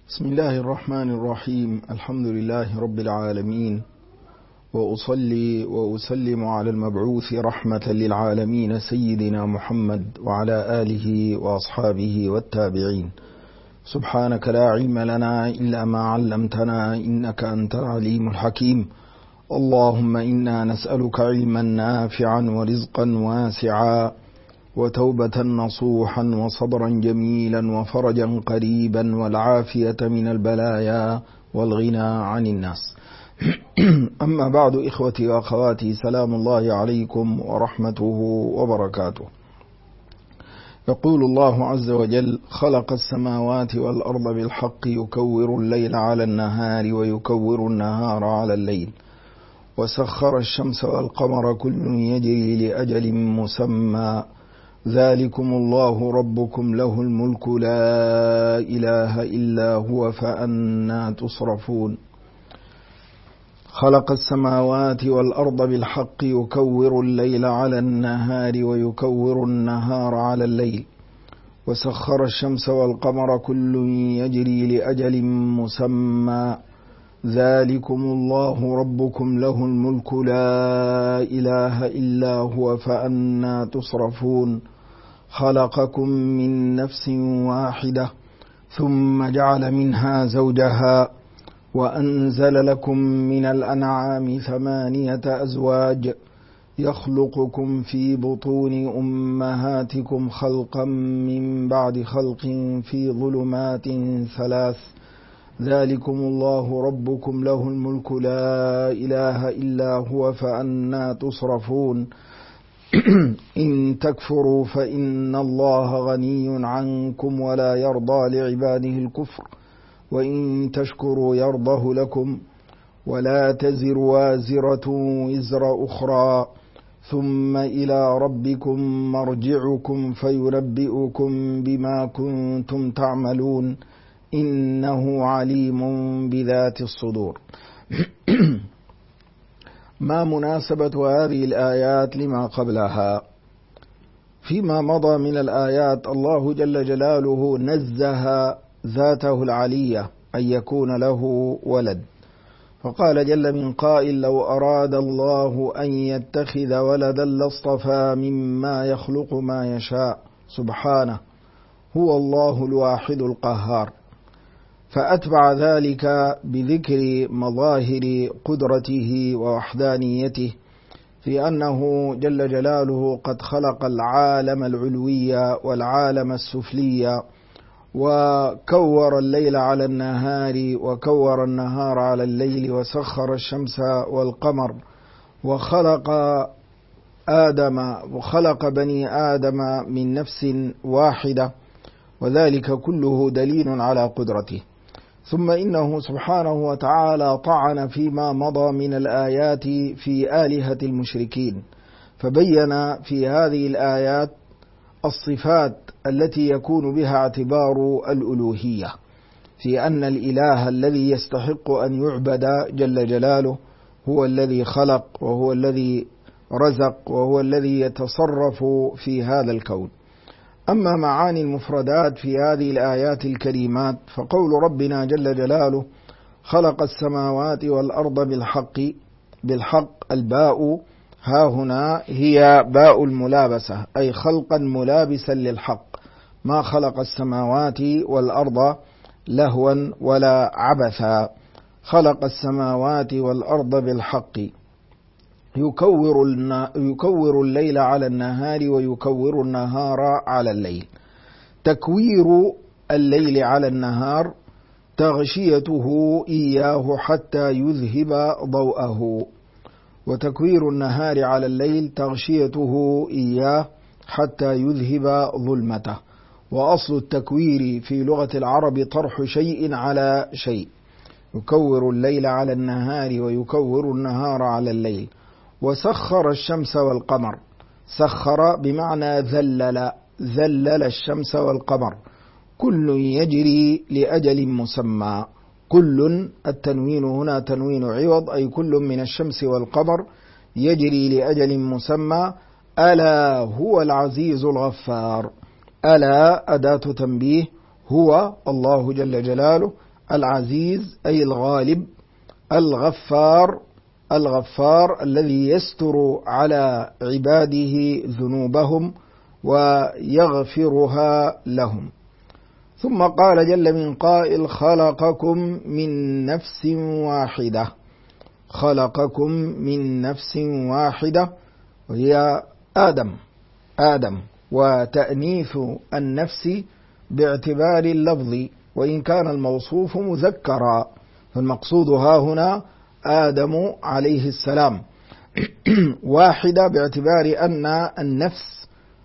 بسم الله الرحمن الرحيم. الحمد لله رب العالمين، وأصلي وأسلم على المبعوث رحمة للعالمين سيدنا محمد وعلى آله وأصحابه والتابعين. سبحانك لا علم لنا إلا ما علمتنا إنك أنت العليم الحكيم. اللهم إنا نسألك علما نافعا ورزقا واسعا وتوبة نصوحا وصبرا جميلا وفرجا قريبا والعافية من البلايا والغنى عن الناس. أما بعد، إخوتي وأخواتي، سلام الله عليكم ورحمته وبركاته. يقول الله عز وجل: خلق السماوات والأرض بالحق يكور الليل على النهار ويكور النهار على الليل وسخر الشمس والقمر كل يجري لأجل مسمى ذلكم الله ربكم له الملك لا إله إلا هو فأنى تصرفون. خلق السماوات والأرض بالحق يكور الليل على النهار ويكور النهار على الليل وسخر الشمس والقمر كل يجري لأجل مسمى ذلكم الله ربكم له الملك لا إله إلا هو فأنى تصرفون. خلقكم من نفس واحدة ثم جعل منها زوجها وأنزل لكم من الأنعام 8 أزواج يخلقكم في بطون أمهاتكم خلقا من بعد خلق في ظلمات 3 ذلكم الله ربكم له الملك لا إله إلا هو فأنى تصرفون. إن تكفروا فإن الله غني عنكم ولا يرضى لعباده الكفر وإن تشكروا يرضه لكم ولا تزر وازرة وزر أخرى ثم إلى ربكم مرجعكم فينبئكم بما كنتم تعملون إنه عليم بذات الصدور. ما مناسبة هذه الآيات لما قبلها؟ فيما مضى من الآيات الله جل جلاله نزه ذاته العلية أن يكون له ولد، فقال جل من قائل: لو أراد الله أن يتخذ ولدا لاصطفى مما يخلق ما يشاء سبحانه، هو الله الواحد القهار. فأتبع ذلك بذكر مظاهر قدرته ووحدانيته في أنه جل جلاله قد خلق العالم العلوي والعالم السفلي، وكور الليل على النهار وكور النهار على الليل وسخر الشمس والقمر وخلق بني آدم من نفس واحدة، وذلك كله دليل على قدرته. ثم إنه سبحانه وتعالى طعن فيما مضى من الآيات في آلهة المشركين، فبين في هذه الآيات الصفات التي يكون بها اعتبار الألوهية، في أن الإله الذي يستحق أن يعبد جل جلاله هو الذي خلق وهو الذي رزق وهو الذي يتصرف في هذا الكون. أما معاني المفردات في هذه الآيات الكريمات فقول ربنا جل جلاله: خلق السماوات والأرض بالحق الباء ها هنا هي باء الملابسة، أي خلقا ملابسا للحق، ما خلق السماوات والأرض لهوا ولا عبثا. خلق السماوات والأرض بالحق يكور الليل على النهار ويكور النهار على الليل. تكوير الليل على النهار تغشيته إياه حتى يذهب ضوءه، وتكوير النهار على الليل تغشيته إياه حتى يذهب ظلمته. وأصل التكوير في لغة العرب طرح شيء على شيء، يكور الليل على النهار ويكور النهار على الليل. وسخر الشمس والقمر، سخر بمعنى ذلل الشمس والقمر، كل يجري لأجل مسمى. كل التنوين هنا تنوين عوض، أي كل من الشمس والقمر يجري لأجل مسمى. ألا هو العزيز الغفار. ألا أداة تنبيه، هو الله جل جلاله العزيز أي الغالب، الغفار، الغفار الذي يستر على عباده ذنوبهم ويغفرها لهم. ثم قال جل من قائل: خلقكم من نفس واحدة، خلقكم من نفس واحدة، وهي آدم، وتأنيث النفس باعتبار اللفظ وإن كان الموصوف مذكرا، فالمقصود ها هنا آدم عليه السلام. واحدة باعتبار أن النفس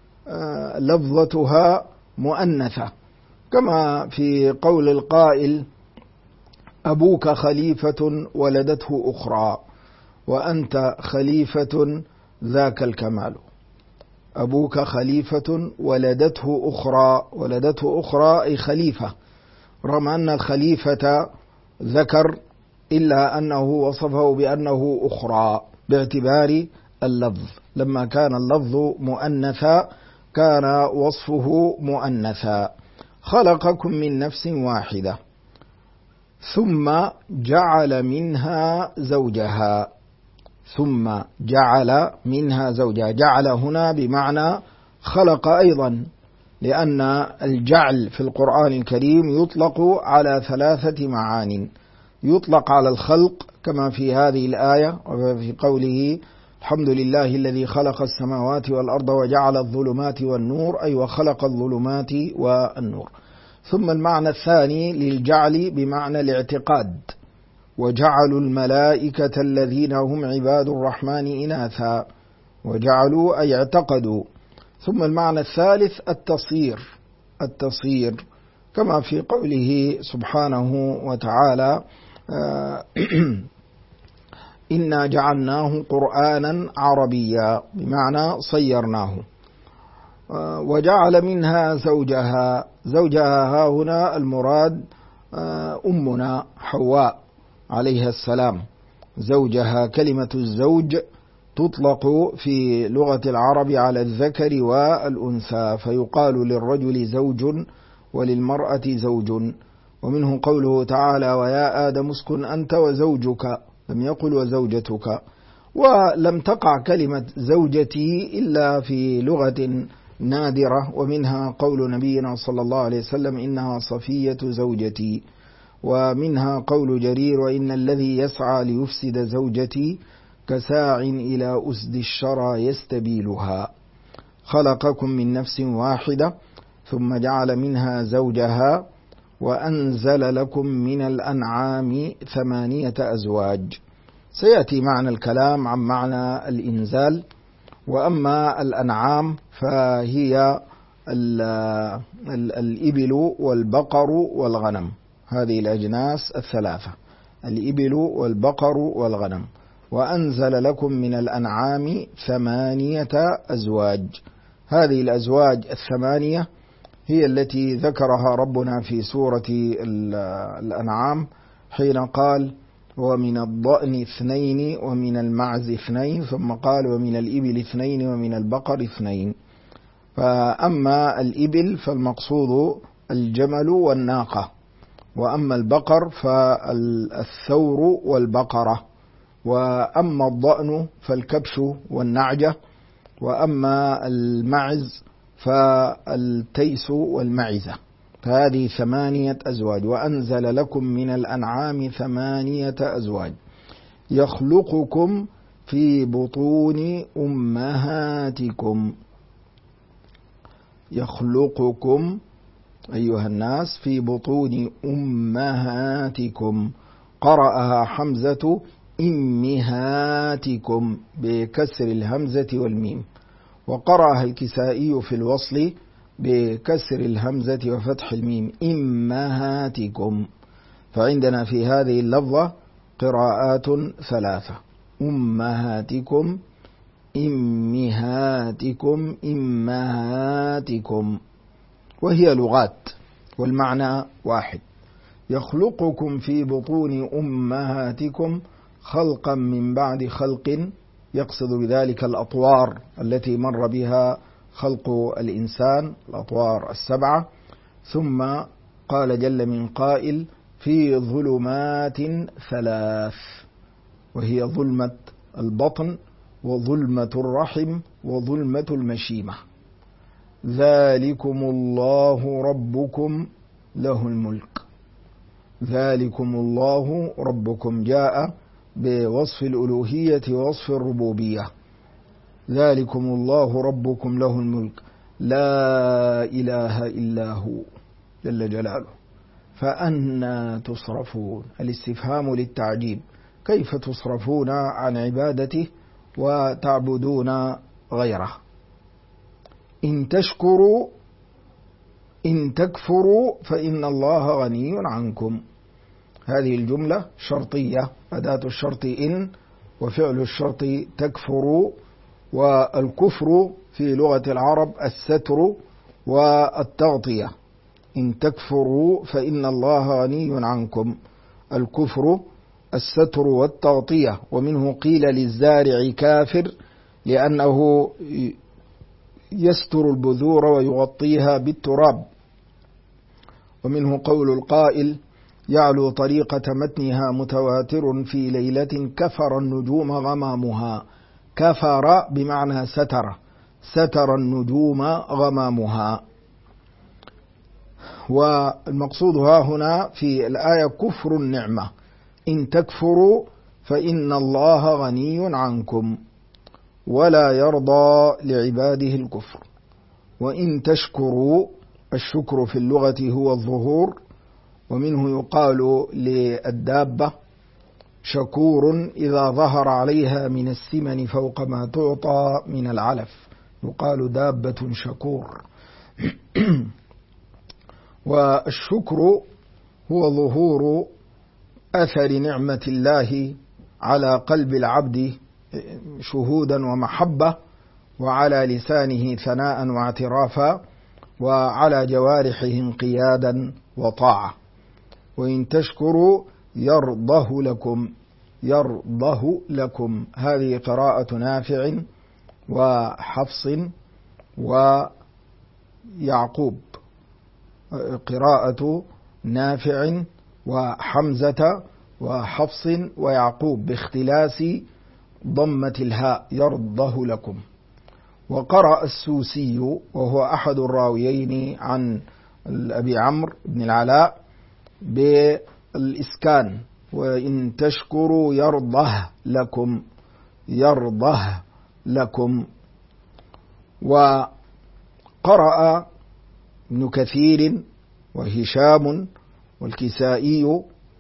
لفظتها مؤنثة، كما في قول القائل: أبوك خليفة ولدته أخرى وأنت خليفة ذاك الكمال. أبوك خليفة ولدته أخرى، ولدته أخرى أي خليفة، رغم أن الخليفة ذكر إلا أنه وصفه بأنه أخرى باعتبار اللفظ، لما كان اللفظ مؤنثا كان وصفه مؤنثا. خلقكم من نفس واحدة ثم جعل منها زوجها، ثم جعل منها زوجها. جعل هنا بمعنى خلق أيضا، لأن الجعل في القرآن الكريم يطلق على 3 معان: يطلق على الخلق كما في هذه الآية وفي قوله: الحمد لله الذي خلق السماوات والأرض وجعل الظلمات والنور، أي وخلق الظلمات والنور. ثم المعنى الثاني للجعل بمعنى الاعتقاد: وجعلوا الملائكة الذين هم عباد الرحمن إناثا، وجعلوا أي اعتقدوا. ثم المعنى الثالث التصير كما في قوله سبحانه وتعالى: إنا جعلناه قرآنا عربيا، بمعنى صيرناه. وجعل منها زوجها، زوجها ها هنا المراد أمنا حواء عليها السلام. زوجها، كلمة الزوج تطلق في لغة العرب على الذكر والأنثى، فيقال للرجل زوج وللمرأة زوج. ومنه قوله تعالى: ويا آدم اسكن أنت وزوجك، لم يقل وزوجتك. ولم تقع كلمة زوجتي إلا في لغة نادرة، ومنها قول نبينا صلى الله عليه وسلم: إنها صفية زوجتي. ومنها قول جرير: وإن الذي يسعى ليفسد زوجتي كساع إلى أسد الشرى يستبيلها. خلقكم من نفس واحدة ثم جعل منها زوجها وأنزل لكم من الأنعام 8 أزواج. سيأتي معنى الكلام عن معنى الإنزال. وأما الأنعام فهي الإبل والبقر والغنم، هذه الأجناس 3: الإبل والبقر والغنم. وأنزل لكم من الأنعام 8 أزواج. هذه الأزواج 8 هي التي ذكرها ربنا في سورة الأنعام حين قال: ومن الضأن 2 ومن المعز 2، ثم قال: ومن الإبل 2 ومن البقر 2. فأما الإبل فالمقصود الجمل والناقة، وأما البقر فالثور والبقرة، وأما الضأن فالكبش والنعجة، وأما المعز فالتيس والمعزة. فهذه 8 أزواج. وأنزل لكم من الأنعام 8 أزواج يخلقكم في بطون أمهاتكم. يخلقكم أيها الناس في بطون أمهاتكم. قرأها حمزة إمهاتكم بكسر الهمزة والميم، وقرأها الكسائي في الوصل بكسر الهمزة وفتح الميم إمهاتكم. فعندنا في هذه اللفظة قراءات 3: أمهاتكم، إمهاتكم، إمهاتكم، وهي لغات والمعنى واحد. يخلقكم في بطون أمهاتكم خلقا من بعد خلق، يقصد بذلك الأطوار التي مر بها خلق الإنسان، الأطوار 7. ثم قال جل من قائل: في ظلمات ثلاث، وهي ظلمة البطن وظلمة الرحم وظلمة المشيمة. ذلكم الله ربكم له الملك. ذلكم الله ربكم جاء بوصف الألوهية ووصف الربوبية. ذلكم الله ربكم له الملك لا إله إلا هو جل جلاله فأنى تصرفون. الاستفهام للتعجيب، كيف تصرفون عن عبادته وتعبدون غيره؟ إن تشكروا إن تكفروا فإن الله غني عنكم. هذه الجملة شرطية، أداة الشرط إن، وفعل الشرط تكفروا. والكفر في لغة العرب الستر والتغطية. إن تكفروا فإن الله غني عنكم. الكفر الستر والتغطية. ومنه قيل للزارع كافر لأنه يستر البذور ويغطيها بالتراب. ومنه قول القائل يعلو طريقة متنها متواتر في ليلة كفر النجوم غمامها. كفر بمعنى ستر، ستر النجوم غمامها. والمقصود ها هنا في الآية كفر النعمة. إن تكفروا فإن الله غني عنكم ولا يرضى لعباده الكفر. وإن تشكروا، الشكر في اللغة هو الظهور، ومنه يقال للدابة شكور إذا ظهر عليها من السمن فوق ما تعطى من العلف، يقال دابة شكور. والشكر هو ظهور أثر نعمة الله على قلب العبد شهودا ومحبة، وعلى لسانه ثناء واعترافا، وعلى جوارحه انقيادا وطاعة. وإن تشكروا يرضه لكم. يرضه لكم، هذه قراءة نافع وحفص ويعقوب. قراءة نافع وحمزة وحفص ويعقوب باختلاس ضمة الهاء، يرضه لكم. وقرأ السوسي وهو أحد الراويين عن أبي عمرو بن العلاء بالإسكان، وإن تشكروا يرضه لكم. يرضه لكم. وقرأ ابن كثير وهشام والكسائي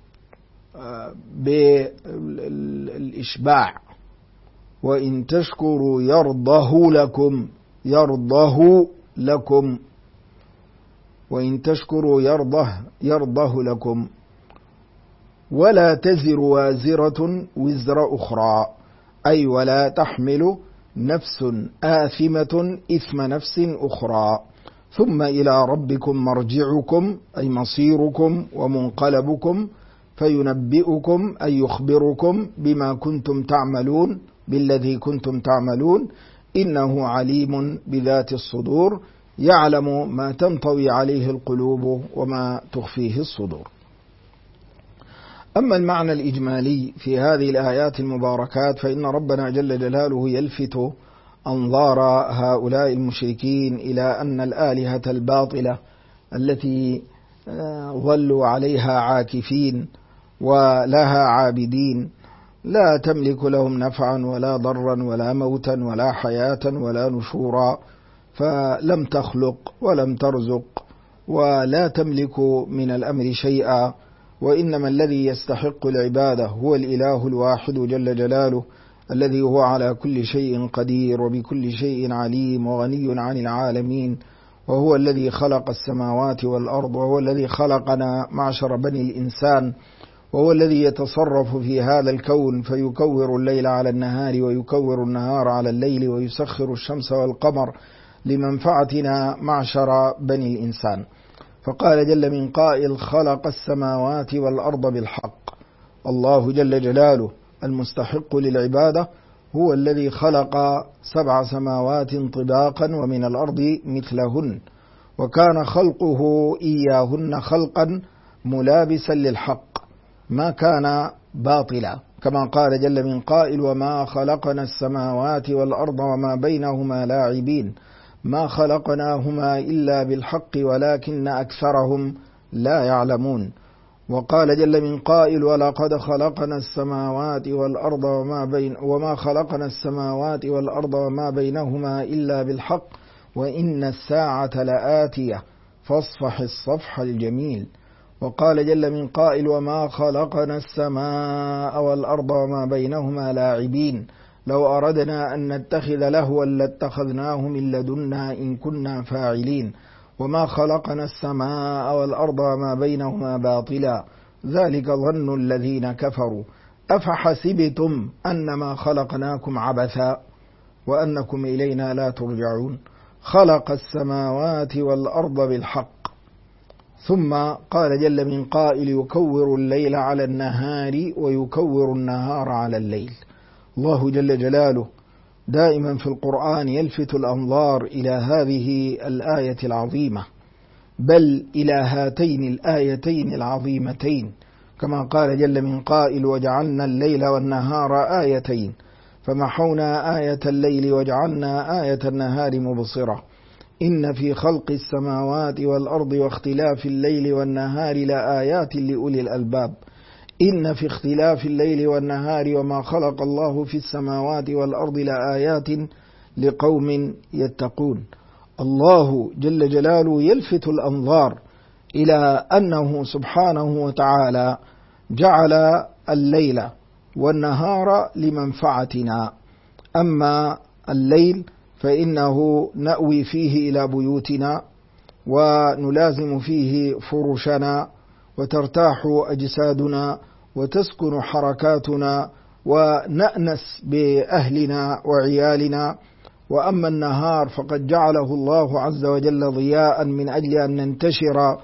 بالإشباع، وإن تشكروا يرضه لكم. يرضه لكم. وإن تشكروا يرضه لكم. ولا تزر وازرة وزر أخرى، أي ولا تحمل نفس آثمة إثم نفس أخرى. ثم إلى ربكم مرجعكم، أي مصيركم ومنقلبكم، فينبئكم أي يخبركم بما كنتم تعملون، بالذي كنتم تعملون، إنه عليم بذات الصدور، يعلم ما تنطوي عليه القلوب وما تخفيه الصدور. أما المعنى الإجمالي في هذه الآيات المباركات فإن ربنا جل جلاله يلفت أنظار هؤلاء المشركين إلى أن الآلهة الباطلة التي ظلوا عليها عاكفين ولها عابدين لا تملك لهم نفعا ولا ضرا ولا موتا ولا حياة ولا نشورا، فلم تخلق ولم ترزق ولا تملك من الأمر شيئا، وإنما الذي يستحق العبادة هو الإله الواحد جل جلاله الذي هو على كل شيء قدير وبكل شيء عليم وغني عن العالمين، وهو الذي خلق السماوات والأرض، وهو الذي خلقنا معشر بني الإنسان، وهو الذي يتصرف في هذا الكون فيكور الليل على النهار ويكور النهار على الليل ويسخر الشمس والقمر لمنفعتنا معشر بني الإنسان. فقال جل من قائل خلق السماوات والأرض بالحق. الله جل جلاله المستحق للعبادة هو الذي خلق 7 سماوات طباقا ومن الأرض مثلهن، وكان خلقه إياهن خلقا ملابسا للحق، ما كان باطلا، كما قال جل من قائل: وما خلقنا السماوات والأرض وما بينهما لاعبين ما خلقناهما إلا بالحق ولكن أكثرهم لا يعلمون. وقال جل من قائل: ولقد خلقنا السماوات والأرض وما خلقنا السماوات والأرض وما بينهما إلا بالحق وإن الساعة لآتية فاصفح الصفح الجميل. وقال جل من قائل: وما خلقنا السماء والأرض وما بينهما لاعبين لو أردنا أن نتخذ لهوا لاتخذناه من لدنا إن كنا فاعلين وما خلقنا السماء والأرض وما بينهما باطلا ذلك ظن الذين كفروا أفحسبتم أنما خلقناكم عبثا وأنكم إلينا لا ترجعون خلق السماوات والأرض بالحق. ثم قال جل من قائل: يكور الليل على النهار ويكور النهار على الليل. الله جل جلاله دائما في القرآن يلفت الأنظار إلى هذه الآية العظيمة، بل إلى هاتين الآيتين العظيمتين، كما قال جل من قائل: وجعلنا الليل والنهار آيتين فمحونا آية الليل وجعلنا آية النهار مبصرة إن في خلق السماوات والأرض واختلاف الليل والنهار لآيات لأولي الألباب إن في اختلاف الليل والنهار وما خلق الله في السماوات والأرض لآيات لقوم يتقون. الله جل جلاله يلفت الأنظار إلى أنه سبحانه وتعالى جعل الليل والنهار لمنفعتنا، أما الليل فإنه نأوي فيه إلى بيوتنا ونلازم فيه فرشنا وترتاح أجسادنا وتسكن حركاتنا ونأنس بأهلنا وعيالنا. وأما النهار فقد جعله الله عز وجل ضياء من أجل أن ننتشر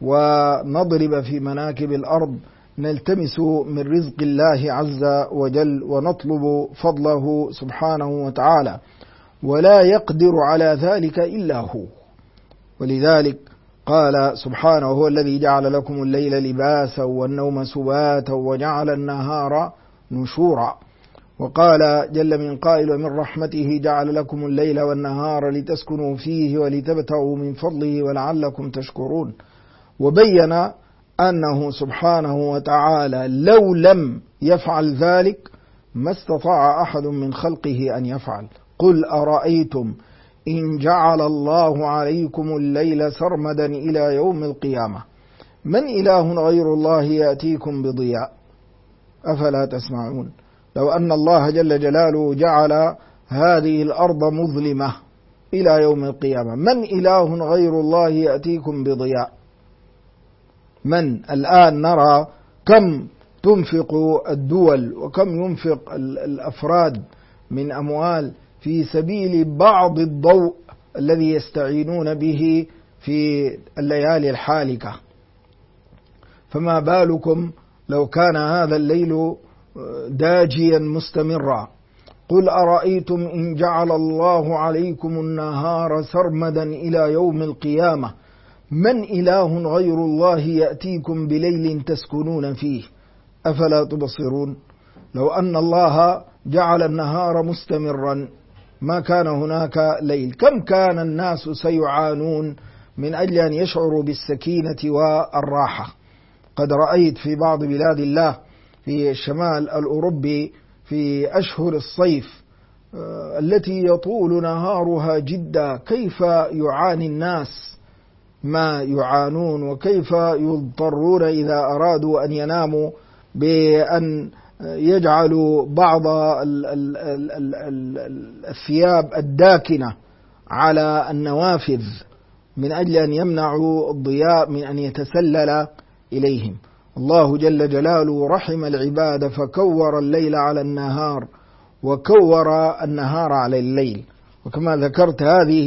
ونضرب في مناكب الأرض نلتمس من رزق الله عز وجل ونطلب فضله سبحانه وتعالى، ولا يقدر على ذلك إلا هو. ولذلك قال سبحانه: هو الذي جعل لكم الليل لباسا والنوم سباتا وجعل النهار نشورا. وقال جل من قائل: ومن رحمته جعل لكم الليل والنهار لتسكنوا فيه ولتبتغوا من فضله ولعلكم تشكرون. وبين أنه سبحانه وتعالى لو لم يفعل ذلك ما استطاع أحد من خلقه أن يفعل. قل أرأيتم إن جعل الله عليكم الليل سرمدا إلى يوم القيامة من إله غير الله يأتيكم بضياء أفلا تسمعون. لو أن الله جل جلاله جعل هذه الأرض مظلمة إلى يوم القيامة من إله غير الله يأتيكم بضياء؟ من الآن نرى كم تنفق الدول وكم ينفق الأفراد من أموال في سبيل بعض الضوء الذي يستعينون به في الليالي الحالكة، فما بالكم لو كان هذا الليل داجيا مستمرا. قل أرأيتم إن جعل الله عليكم النهار سرمدا إلى يوم القيامة من إله غير الله يأتيكم بليل تسكنون فيه أفلا تبصرون. لو أن الله جعل النهار مستمرا ما كان هناك ليل، كم كان الناس سيعانون من أجل أن يشعروا بالسكينة والراحة. قد رأيت في بعض بلاد الله في الشمال الأوروبي في أشهر الصيف التي يطول نهارها جدا كيف يعاني الناس ما يعانون، وكيف يضطرون إذا أرادوا أن يناموا بأن يجعلوا بعض الثياب الداكنة على النوافذ من أجل أن يمنعوا الضياء من أن يتسلل إليهم. الله جل جلاله رحم العباد فكور الليل على النهار وكور النهار على الليل. وكما ذكرت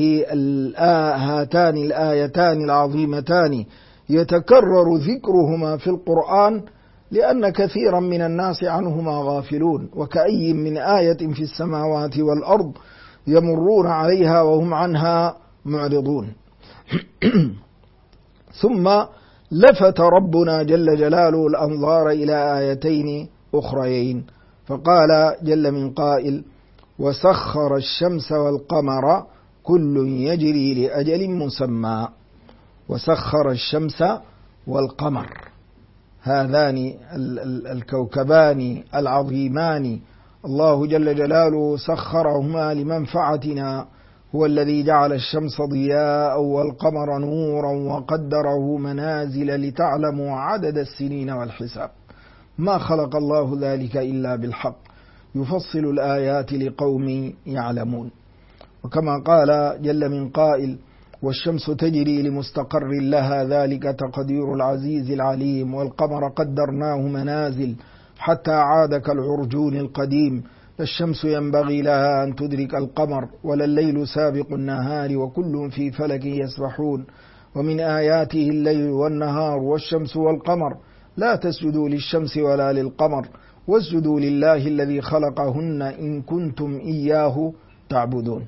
هاتان الآيتان العظيمتان يتكرر ذكرهما في القرآن لأن كثيرا من الناس عنهما غافلون، وكأي من آية في السماوات والأرض يمرون عليها وهم عنها معرضون. ثم لفت ربنا جل جلاله الأنظار إلى آيتين أخريين، فقال جل من قائل: وسخر الشمس والقمر كل يجري لأجل مسمى. وسخر الشمس والقمر، هذان الكوكبان العظيمان الله جل جلاله سخرهما لمنفعتنا، هو الذي جعل الشمس ضياء والقمر نورا وقدره منازل لتعلموا عدد السنين والحساب. ما خلق الله ذلك إلا بالحق، يفصل الآيات لقوم يعلمون. وكما قال جل من قائل: والشمس تجري لمستقر لها ذلك تقدير العزيز العليم، والقمر قدرناه منازل حتى عاد كالعرجون القديم، لا الشمس ينبغي لها أن تدرك القمر ولا الليل سابق النهار وكل في فلك يسبحون. ومن آياته الليل والنهار والشمس والقمر، لا تسجدوا للشمس ولا للقمر واسجدوا لله الذي خلقهن إن كنتم إياه تعبدون.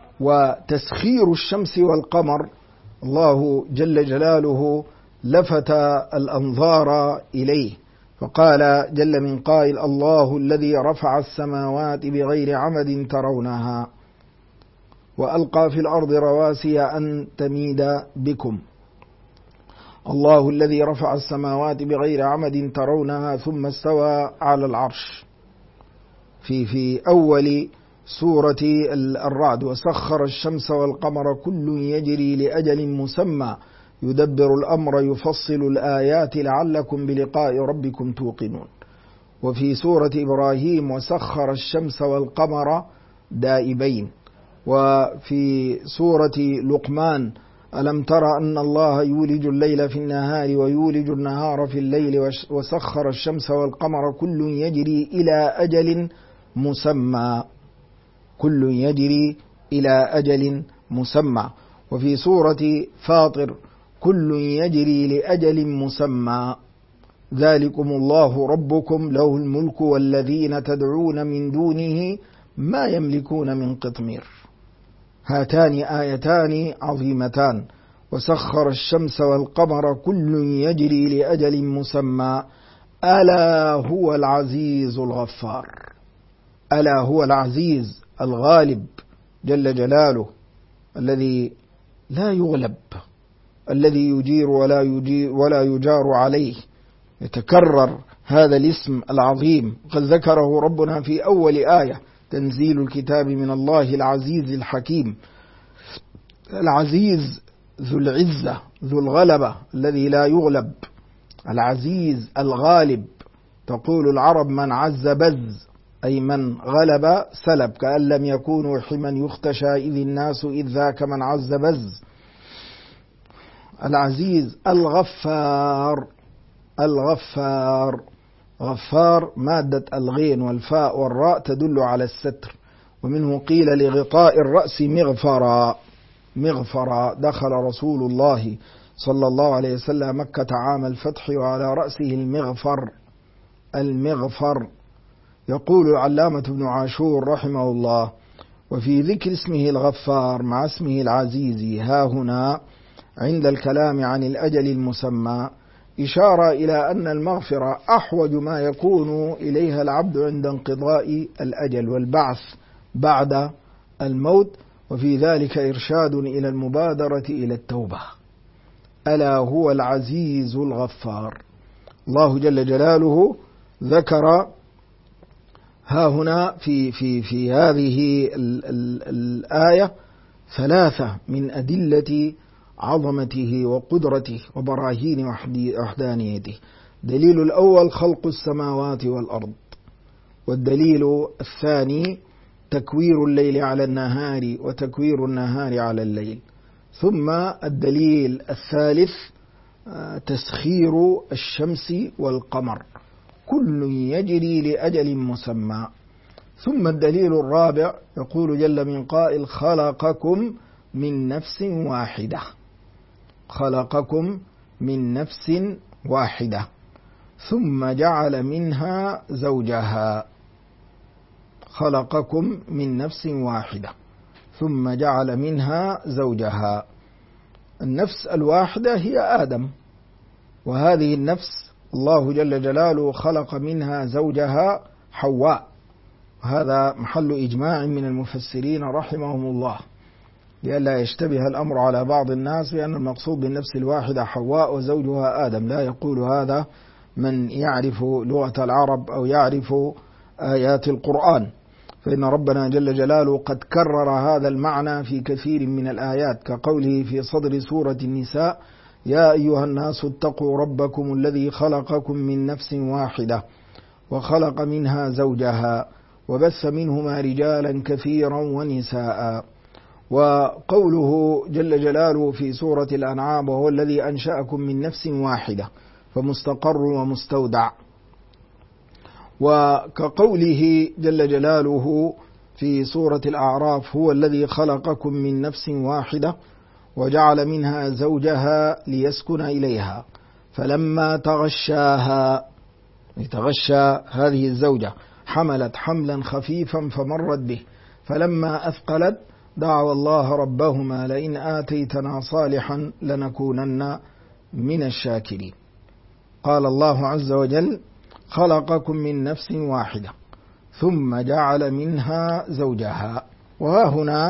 وتسخير الشمس والقمر الله جل جلاله لفت الأنظار إليه، فقال جل من قائل: الله الذي رفع السماوات بغير عمد ترونها وألقى في الأرض رواسي أن تميد بكم. الله الذي رفع السماوات بغير عمد ترونها ثم استوى على العرش في أول سورة الرعد: وسخر الشمس والقمر كل يجري لأجل مسمى يدبر الأمر يفصل الآيات لعلكم بلقاء ربكم توقنون. وفي سورة إبراهيم: وسخر الشمس والقمر دائبين. وفي سورة لقمان: ألم تر أن الله يولج الليل في النهار ويولج النهار في الليل وسخر الشمس والقمر كل يجري إلى أجل مسمى، كل يجري إلى أجل مسمى. وفي سورة فاطر: كل يجري لأجل مسمى ذلكم الله ربكم له الملك والذين تدعون من دونه ما يملكون من قطمير. هاتان آيتان عظيمتان: وسخر الشمس والقمر كل يجري لأجل مسمى ألا هو العزيز الغفار. ألا هو العزيز الغالب جل جلاله، الذي لا يغلب، الذي يجير ولا يجار عليه. يتكرر هذا الاسم العظيم، قد ذكره ربنا في أول آية: تنزيل الكتاب من الله العزيز الحكيم. العزيز ذو العزة ذو الغلبة الذي لا يغلب، العزيز الغالب. تقول العرب: من عز بز، أي من غلب سلب، كأن لم يكونوا حما يختشى إذ الناس إذ ذاك من عز بز. العزيز الغفار. الغفار، غفار مادة الغين والفاء والراء تدل على الستر، ومنه قيل لغطاء الرأس مغفرا. مغفرا. دخل رسول الله صلى الله عليه وسلم مكة عام الفتح وعلى رأسه المغفر. المغفر. يقول العلامة ابن عاشور رحمه الله: وفي ذكر اسمه الغفار مع اسمه العزيز ها هنا عند الكلام عن الأجل المسمى إشارة إلى أن المغفرة أحوج ما يكون إليها العبد عند انقضاء الأجل والبعث بعد الموت، وفي ذلك إرشاد إلى المبادرة إلى التوبة. ألا هو العزيز الغفار. الله جل جلاله ذكر ها هنا في هذه الآية ثلاثة من أدلة عظمته وقدرته وبراهين وحدانيته. دليل الأول: خلق السماوات والأرض. والدليل الثاني: تكوير الليل على النهار وتكوير النهار على الليل. ثم الدليل الثالث: تسخير الشمس والقمر كل يجري لأجل مسمى. ثم الدليل الرابع: يقول جل من قائل: خلقكم من نفس واحدة. خلقكم من نفس واحدة ثم جعل منها زوجها. خلقكم من نفس واحدة ثم جعل منها زوجها. النفس الواحدة هي آدم وهذه النفس الله جل جلاله خلق منها زوجها حواء، وهذا محل إجماع من المفسرين رحمهم الله، لئلا يشتبه الأمر على بعض الناس بأن المقصود بالنفس الواحدة حواء وزوجها آدم. لا يقول هذا من يعرف لغة العرب أو يعرف آيات القرآن، فإن ربنا جل جلاله قد كرر هذا المعنى في كثير من الآيات، كقوله في صدر سورة النساء: يا أيها الناس اتقوا ربكم الذي خلقكم من نفس واحدة وخلق منها زوجها وبث منهما رجالا كثيرا ونساء. وقوله جل جلاله في سورة الأنعام: وهو الذي أنشأكم من نفس واحدة فمستقر ومستودع. وكقوله جل جلاله في سورة الأعراف: هو الذي خلقكم من نفس واحدة وجعل منها زوجها ليسكن إليها فلما تغشاها، تغشى هذه الزوجة، حملت حملا خفيفا فمرت به، فلما أثقلت دعوا الله ربهما لئن آتيتنا صالحا لنكونن من الشاكرين. قال الله عز وجل: خلقكم من نفس واحدة ثم جعل منها زوجها. وها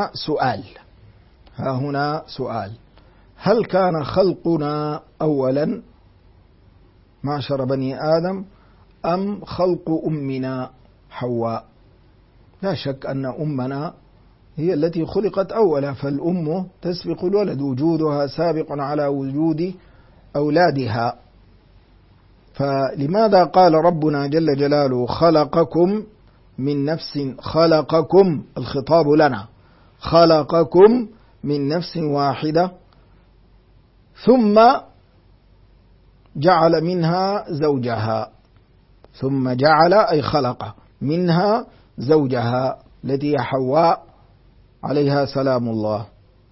هنا سؤال: هل كان خلقنا أولا معشر بني آدم أم خلق أمنا حواء؟ لا شك أن أمنا هي التي خلقت أولا، فالأم تسبق الولد، وجودها سابق على وجود أولادها. فلماذا قال ربنا جل جلاله: خلقكم من نفس، خلقكم الخطاب لنا، خلقكم من نفس واحدة ثم جعل منها زوجها، ثم جعل أي خلق منها زوجها التي هي حواء عليها سلام الله.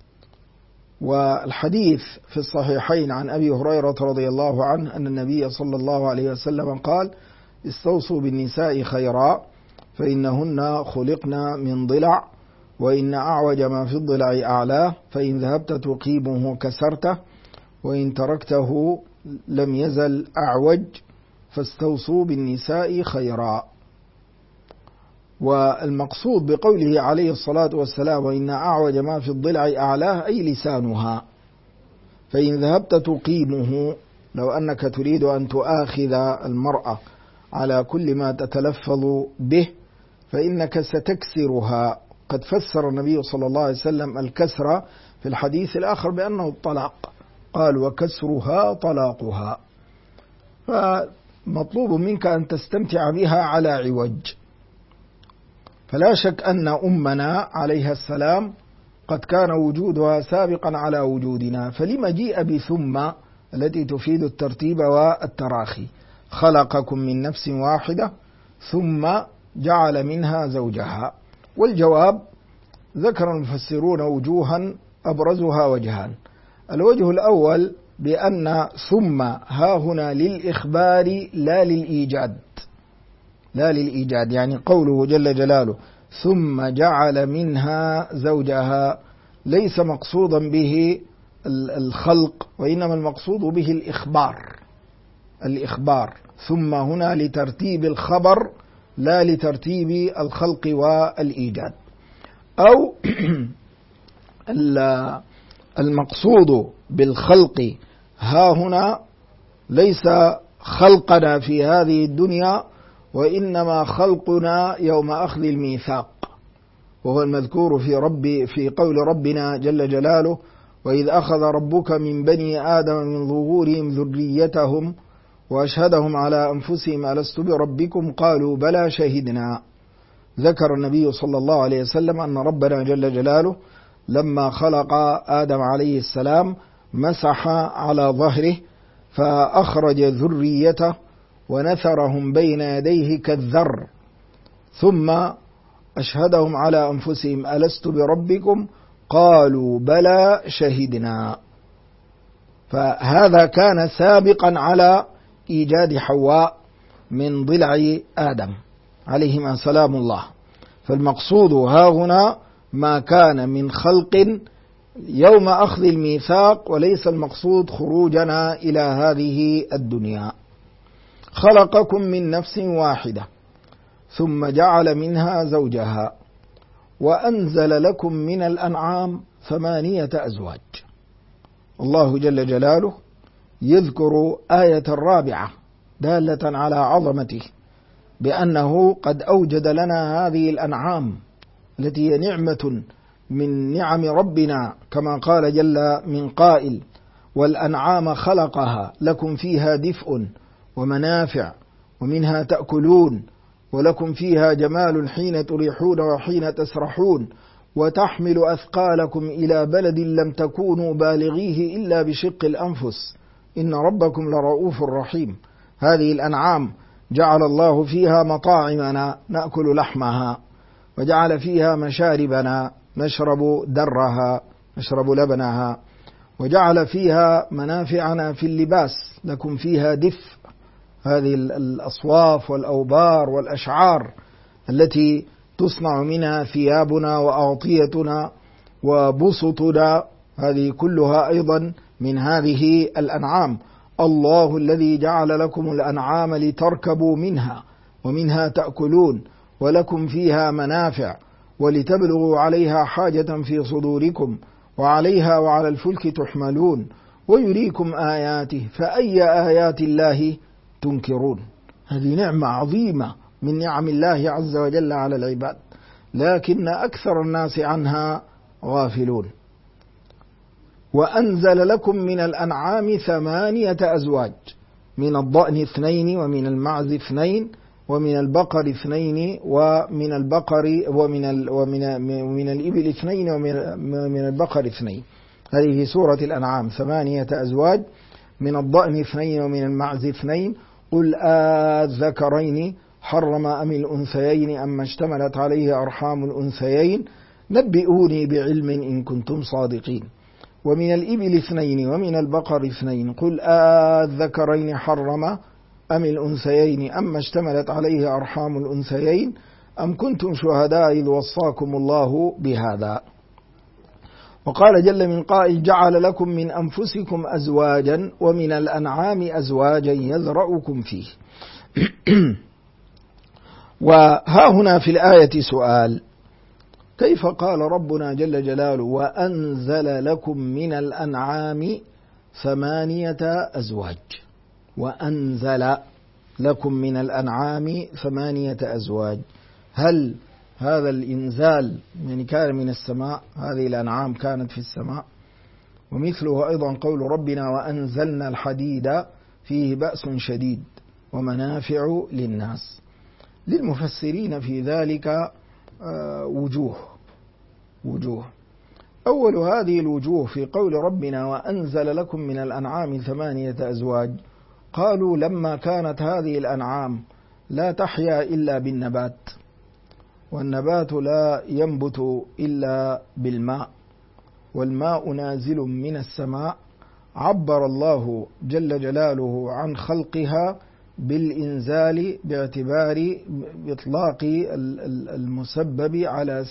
والحديث في الصحيحين عن أبي هريرة رضي الله عنه أن النبي صلى الله عليه وسلم قال: استوصوا بالنساء خيرا فإنهن خلقنا من ضلع، وإن أعوج ما في الضلع أعلاه، فإن ذهبت تقيمه كسرته، وإن تركته لم يزل أعوج، فاستوصوا بالنساء خيرا. والمقصود بقوله عليه الصلاة والسلام: وإن أعوج ما في الضلع أعلاه، أي لسانها. فإن ذهبت تقيمه، لو أنك تريد أن تؤاخذ المرأة على كل ما تتلفظ به فإنك ستكسرها. قد فسر النبي صلى الله عليه وسلم الكسر في الحديث الآخر بأنه الطلاق، قال: وكسرها طلاقها. فمطلوب منك أن تستمتع بها على عوج. فلا شك أن أمنا عليها السلام قد كان وجودها سابقا على وجودنا، فلما جيء بثم التي تفيد الترتيب والتراخي؟ خلقكم من نفس واحدة ثم جعل منها زوجها. والجواب ذكر المفسرون وجوها أبرزها وجهان. الوجه الأول بأن ثم ها هنا للإخبار لا للإيجاد، لا للإيجاد، يعني قوله جل جلاله: ثم جعل منها زوجها، ليس مقصودا به الخلق، وإنما المقصود به الإخبار. ثم هنا لترتيب الخبر لا لترتيب الخلق والإيجاد. أو المقصود بالخلق ها هنا ليس خلقنا في هذه الدنيا، وإنما خلقنا يوم أخذ الميثاق، وهو المذكور في قول ربنا جل جلاله: وإذ أخذ ربك من بني آدم من ظهورهم ذريتهم وأشهدهم على أنفسهم ألست بربكم قالوا بلى شهدنا. ذكر النبي صلى الله عليه وسلم أن ربنا جل جلاله لما خلق آدم عليه السلام مسح على ظهره فأخرج ذريته ونثرهم بين يديه كالذر، ثم أشهدهم على أنفسهم ألست بربكم قالوا بلى شهدنا. فهذا كان سابقا على إيجاد حواء من ضلع آدم عليهما سلام الله. فالمقصود ها هنا ما كان من خلق يوم أخذ الميثاق، وليس المقصود خروجنا إلى هذه الدنيا. خلقكم من نفس واحدة ثم جعل منها زوجها وأنزل لكم من الأنعام 8 أزواج. الله جل جلاله يذكر آية الرابعة دالة على عظمته بأنه قد أوجد لنا هذه الأنعام التي هي نعمة من نعم ربنا، كما قال جل من قائل: والأنعام خلقها لكم فيها دفء ومنافع ومنها تأكلون ولكم فيها جمال حين تريحون وحين تسرحون وتحمل أثقالكم إلى بلد لم تكونوا بالغيه إلا بشق الأنفس إن ربكم لرؤوف رحيم. هذه الأنعام جعل الله فيها مطاعمنا نأكل لحمها، وجعل فيها مشاربنا نشرب درها نشرب لبنها، وجعل فيها منافعنا في اللباس لكم فيها دفء، هذه الأصواف والأوبار والأشعار التي تصنع منها ثيابنا وأغطيتنا وبسطنا، هذه كلها أيضا من هذه الأنعام. الله الذي جعل لكم الأنعام لتركبوا منها ومنها تأكلون ولكم فيها منافع ولتبلغوا عليها حاجة في صدوركم وعليها وعلى الفلك تحملون ويريكم آياته فأي آيات الله تنكرون. هذه نعمة عظيمة من نعم الله عز وجل على العباد، لكن أكثر الناس عنها غافلون. وأنزل لكم من الأنعام 8 أزواج، من الضأن 2 ومن المعز 2 ومن البقر 2 ومن الإبل 2 ومن البقر 2. هذه في سورة الأنعام 8 أزواج، من الضأن 2 ومن المعز 2. قل الذكرين حرم أم الأنثيين أم اشتملت عليه أرحام الأنثيين نبئوني بعلم إن كنتم صادقين. ومن الإبل 2 ومن البقر 2. قل الذكرين حرم أم الأنثيين أم اشتملت عليه أرحام الأنثيين أم كنتم شهداء إذ وصاكم الله بهذا. وقال جل من قائل: جعل لكم من أنفسكم أزواجا ومن الأنعام أزواجا يذرأكم فيه. وها هنا في الآية سؤال: كيف قال ربنا جل جلاله وأنزل لكم من الأنعام 8 أزواج؟ وأنزل لكم من الأنعام 8 أزواج، هل هذا الإنزال يعني كان من السماء؟ هذه الأنعام كانت في السماء. ومثله أيضا قول ربنا: وأنزلنا الحديد فيه بأس شديد ومنافع للناس. للمفسرين في ذلك وجوه. أول هذه الوجوه في قول ربنا: وأنزل لكم من الأنعام 8 أزواج، قالوا لما كانت هذه الأنعام لا تحيا إلا بالنبات، والنبات لا ينبت إلا بالماء، والماء نازل من السماء، عبر الله جل جلاله عن خلقها بالإنزال باعتبار إطلاق المسبب على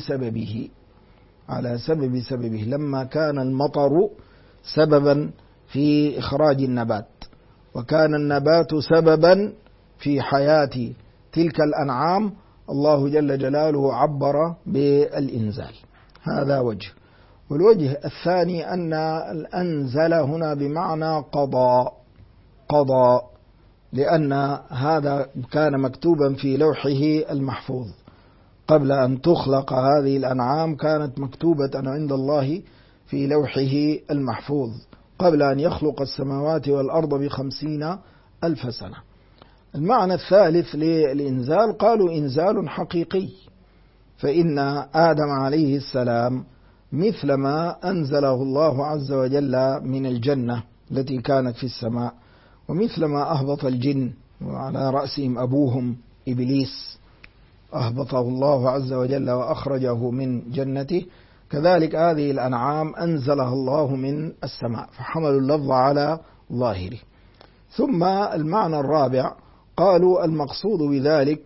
سبب سببه، لما كان المطر سببا في إخراج النبات، وكان النبات سببا في حياة تلك الأنعام، الله جل جلاله عبر بالإنزال. هذا وجه. والوجه الثاني أن الأنزل هنا بمعنى قضى، لأن هذا كان مكتوبا في لوحه المحفوظ قبل أن تخلق هذه الأنعام، كانت مكتوبة عند الله في لوحه المحفوظ قبل أن يخلق السماوات والأرض ب50,000 سنة. المعنى الثالث للإنزال قالوا إنزال حقيقي، فإن آدم عليه السلام مثلما أنزله الله عز وجل من الجنة التي كانت في السماء، ومثلما أهبط الجن وعلى رأسهم أبوهم إبليس أهبطه الله عز وجل وأخرجه من جنته، كذلك هذه الأنعام أنزلها الله من السماء، فحملوا اللفظ على ظاهره. ثم المعنى الرابع قالوا المقصود بذلك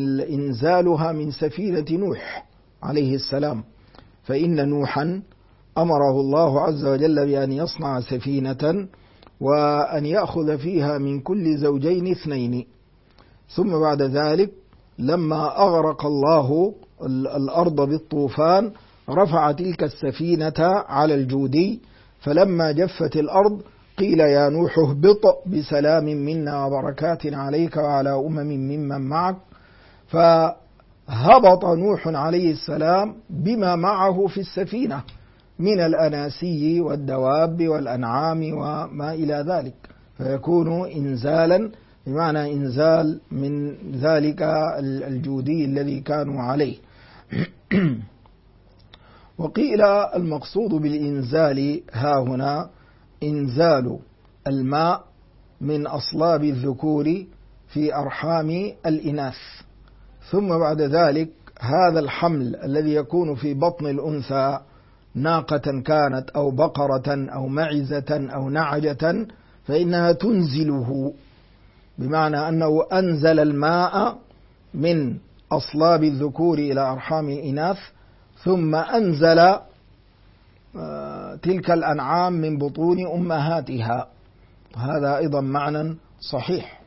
إنزالها من سفينة نوح عليه السلام، فإن نوحا أمره الله عز وجل بأن يصنع سفينة وأن يأخذ فيها من كل زوجين 2. ثم بعد ذلك لما أغرق الله الأرض بالطوفان رفع تلك السفينة على الجودي، فلما جفت الأرض قيل يا نوح اهبط بسلام منا وبركات عليك وعلى ممن معك، فهبط نوح عليه السلام بما معه في السفينة من الأناسي والدواب والأنعام وما إلى ذلك، فيكون إنزالا بمعنى إنزال من ذلك الجودي الذي كانوا عليه. وقيل المقصود بالإنزال ها هنا إنزال الماء من أصلاب الذكور في أرحام الإناث، ثم بعد ذلك هذا الحمل الذي يكون في بطن الأنثى ناقة كانت أو بقرة أو معزة أو نعجة فإنها تنزله، بمعنى أنه أنزل الماء من أصلاب الذكور إلى أرحام الإناث، ثم أنزل تلك الأنعام من بطون أمهاتها، هذا أيضا معنى صحيح.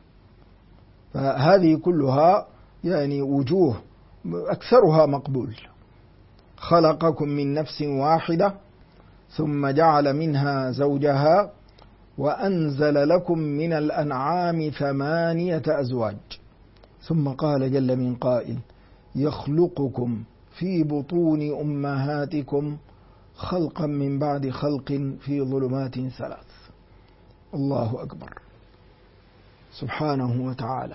فهذه كلها يعني وجوه أكثرها مقبول. خلقكم من نفس واحدة ثم جعل منها زوجها وأنزل لكم من الأنعام 8 أزواج، ثم قال جل من قائل يخلقكم في بطون أمهاتكم خلقا من بعد خلق في ظلمات 3. الله أكبر سبحانه وتعالى،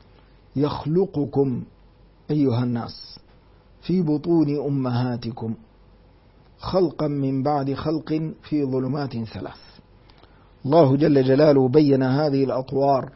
يخلقكم أيها الناس في بطون أمهاتكم خلقا من بعد خلق في ظلمات 3. الله جل جلاله بين هذه الأطوار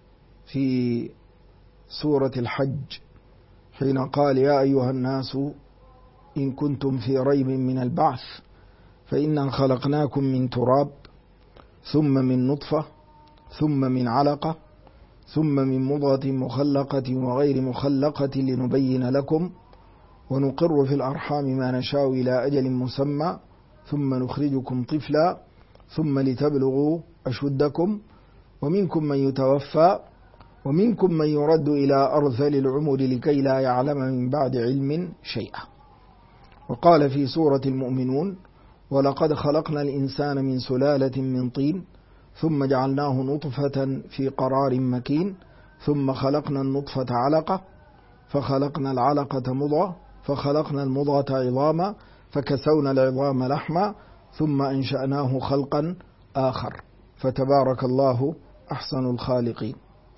في سورة الحج حين قال يا أيها الناس إن كنتم في ريب من البعث فإنا خلقناكم من تراب ثم من نطفة ثم من علقة ثم من مضغة مخلقة وغير مخلقة لنبين لكم ونقر في الأرحام ما نشاء إلى أجل مسمى ثم نخرجكم طفلا ثم لتبلغوا أشدكم ومنكم من يتوفى ومنكم من يرد إلى أرذل العمر لكي لا يعلم من بعد علم شيئا. وقال في سورة المؤمنون ولقد خلقنا الإنسان من سلالة من طين ثم جعلناه نطفة في قرار مكين ثم خلقنا النطفة علقة فخلقنا العلقة مضغة فخلقنا المضغة عظاما فكسونا العظام لحما ثم أنشأناه خلقا آخر فتبارك الله أحسن الخالقين.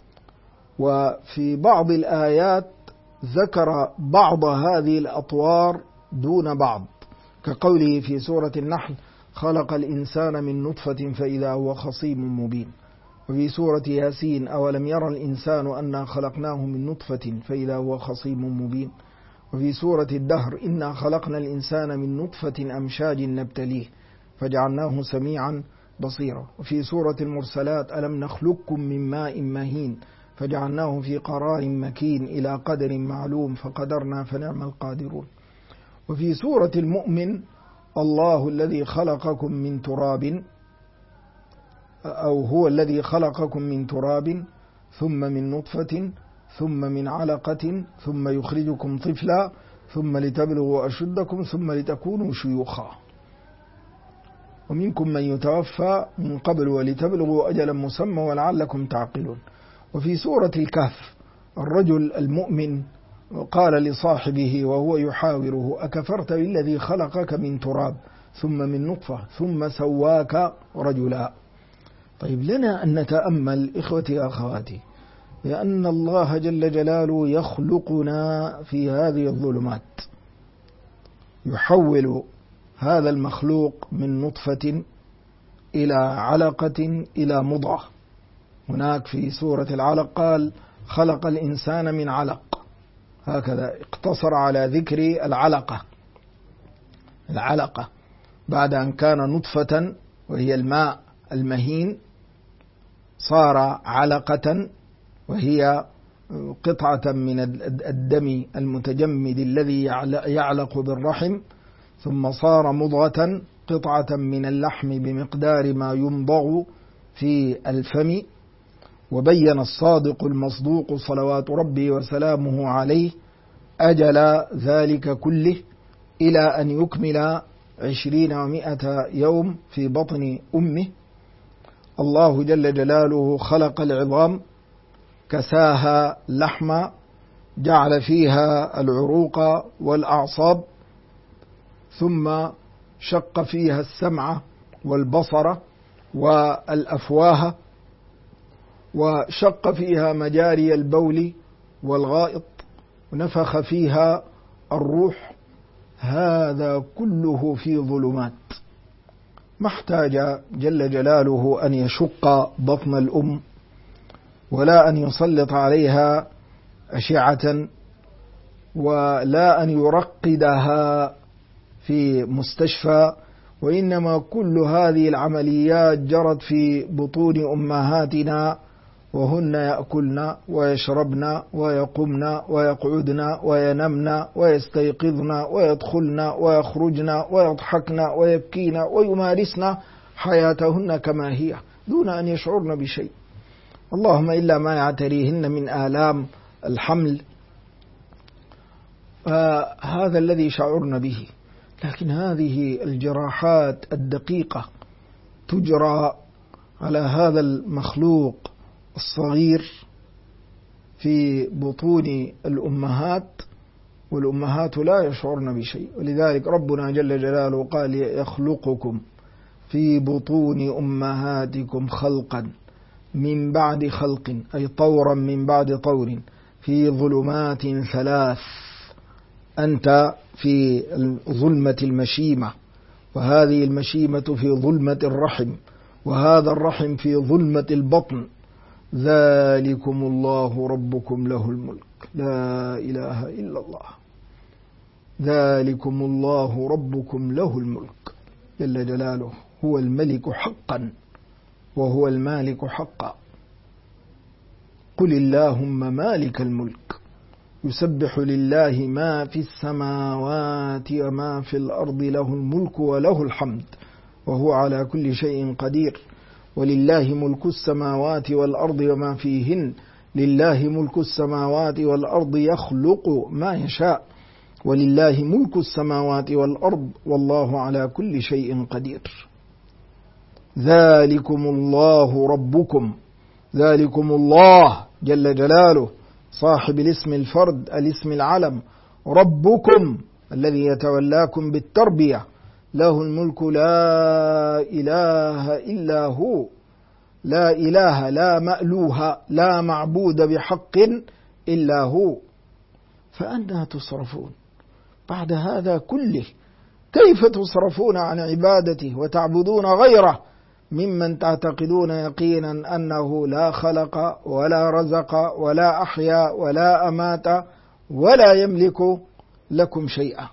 وفي بعض الآيات ذكر بعض هذه الأطوار دون بعض، كقوله في سورة النحل خلق الإنسان من نطفة فإذا هو خصيم مبين، وفي سورة ياسين أولم يرى الإنسان أنا خلقناه من نطفة فإذا هو خصيم مبين، وفي سورة الدهر إنا خلقنا الإنسان من نطفة أمشاج نبتليه فجعلناه سميعا بصيرا، وفي سورة المرسلات ألم نخلقكم من ماء مهين فجعلناه في قرار مكين إلى قدر معلوم فقدرنا فنعم القادرون، وفي سورة المؤمن الله الذي خلقكم من تراب أو هو الذي خلقكم من تراب ثم من نطفة ثم من علقة ثم يخرجكم طفلا ثم لتبلغوا أشدكم ثم لتكونوا شيوخا ومنكم من يتوفى من قبل ولتبلغوا أجلا مسمى ولعلكم تعقلون. وفي سورة الكهف الرجل المؤمن قال لصاحبه وهو يحاوره أكفرت بالذي خلقك من تراب ثم من نطفة ثم سواك رجلا. طيب لنا أن نتأمل إخوتي أخواتي لأن الله جل جلاله يخلقنا في هذه الظلمات، يحول هذا المخلوق من نطفة إلى علقة إلى مضغة. هناك في سورة العلق قال خلق الإنسان من علق، هكذا اقتصر على ذكر العلقة بعد أن كان نطفة وهي الماء المهين صار علقة وهي قطعة من الدم المتجمد الذي يعلق بالرحم، ثم صار مضغة قطعة من اللحم بمقدار ما يمضغ في الفم. وبين الصادق المصدوق صلوات ربي وسلامه عليه أجل ذلك كله إلى أن يكمل 20 و100 يوم في بطن أمه. الله جل جلاله خلق العظام، كساها لحما، جعل فيها العروق والأعصاب، ثم شق فيها السمع والبصر والأفواه، وشق فيها مجاري البول والغائط، ونفخ فيها الروح. هذا كله في ظلمات، ما احتاج جل جلاله أن يشق بطن الأم، ولا أن يسلط عليها أشعة، ولا أن يرقدها في مستشفى، وإنما كل هذه العمليات جرت في بطون أمهاتنا، وهن يأكلن ويشربن ويقمن ويقعدن وينمن ويستيقظن ويدخلن ويخرجن ويضحكن ويبكين ويمارسن حياتهن كما هي دون أن يشعرن بشيء، اللهم إلا ما يعتريهن من آلام الحمل، هذا الذي شعرن به. لكن هذه الجراحات الدقيقة تجرى على هذا المخلوق الصغير في بطون الأمهات، والأمهات لا يشعرن بشيء. ولذلك ربنا جل جلاله قال: يخلقكم في بطون أمهاتكم خلقا من بعد خلق، أي طورا من بعد طور، في ظلمات 3. أنت في ظلمة المشيمة، وهذه المشيمة في ظلمة الرحم، وهذا الرحم في ظلمة البطن. ذلكم الله ربكم له الملك، لا إله إلا الله. ذلكم الله ربكم له الملك جل جلاله، هو الملك حقا وهو المالك حقا. قل اللهم مالك الملك يسبح لله ما في السماوات وما في الأرض، له الملك وله الحمد وهو على كل شيء قدير. ولله ملك السماوات والأرض وما فيهن، لله ملك السماوات والأرض يخلق ما يشاء، ولله ملك السماوات والأرض والله على كل شيء قدير. ذلكم الله ربكم، ذلكم الله جل جلاله صاحب الاسم الفرد الاسم العلم، ربكم الذي يتولاكم بالتربية، له الملك لا إله إلا هو، لا إله لا مألوه لا معبود بحق إلا هو. فأنى تصرفون بعد هذا كله؟ كيف تصرفون عن عبادته وتعبدون غيره ممن تعتقدون يقينا أنه لا خلق ولا رزق ولا أحيا ولا أمات ولا يملك لكم شيئا؟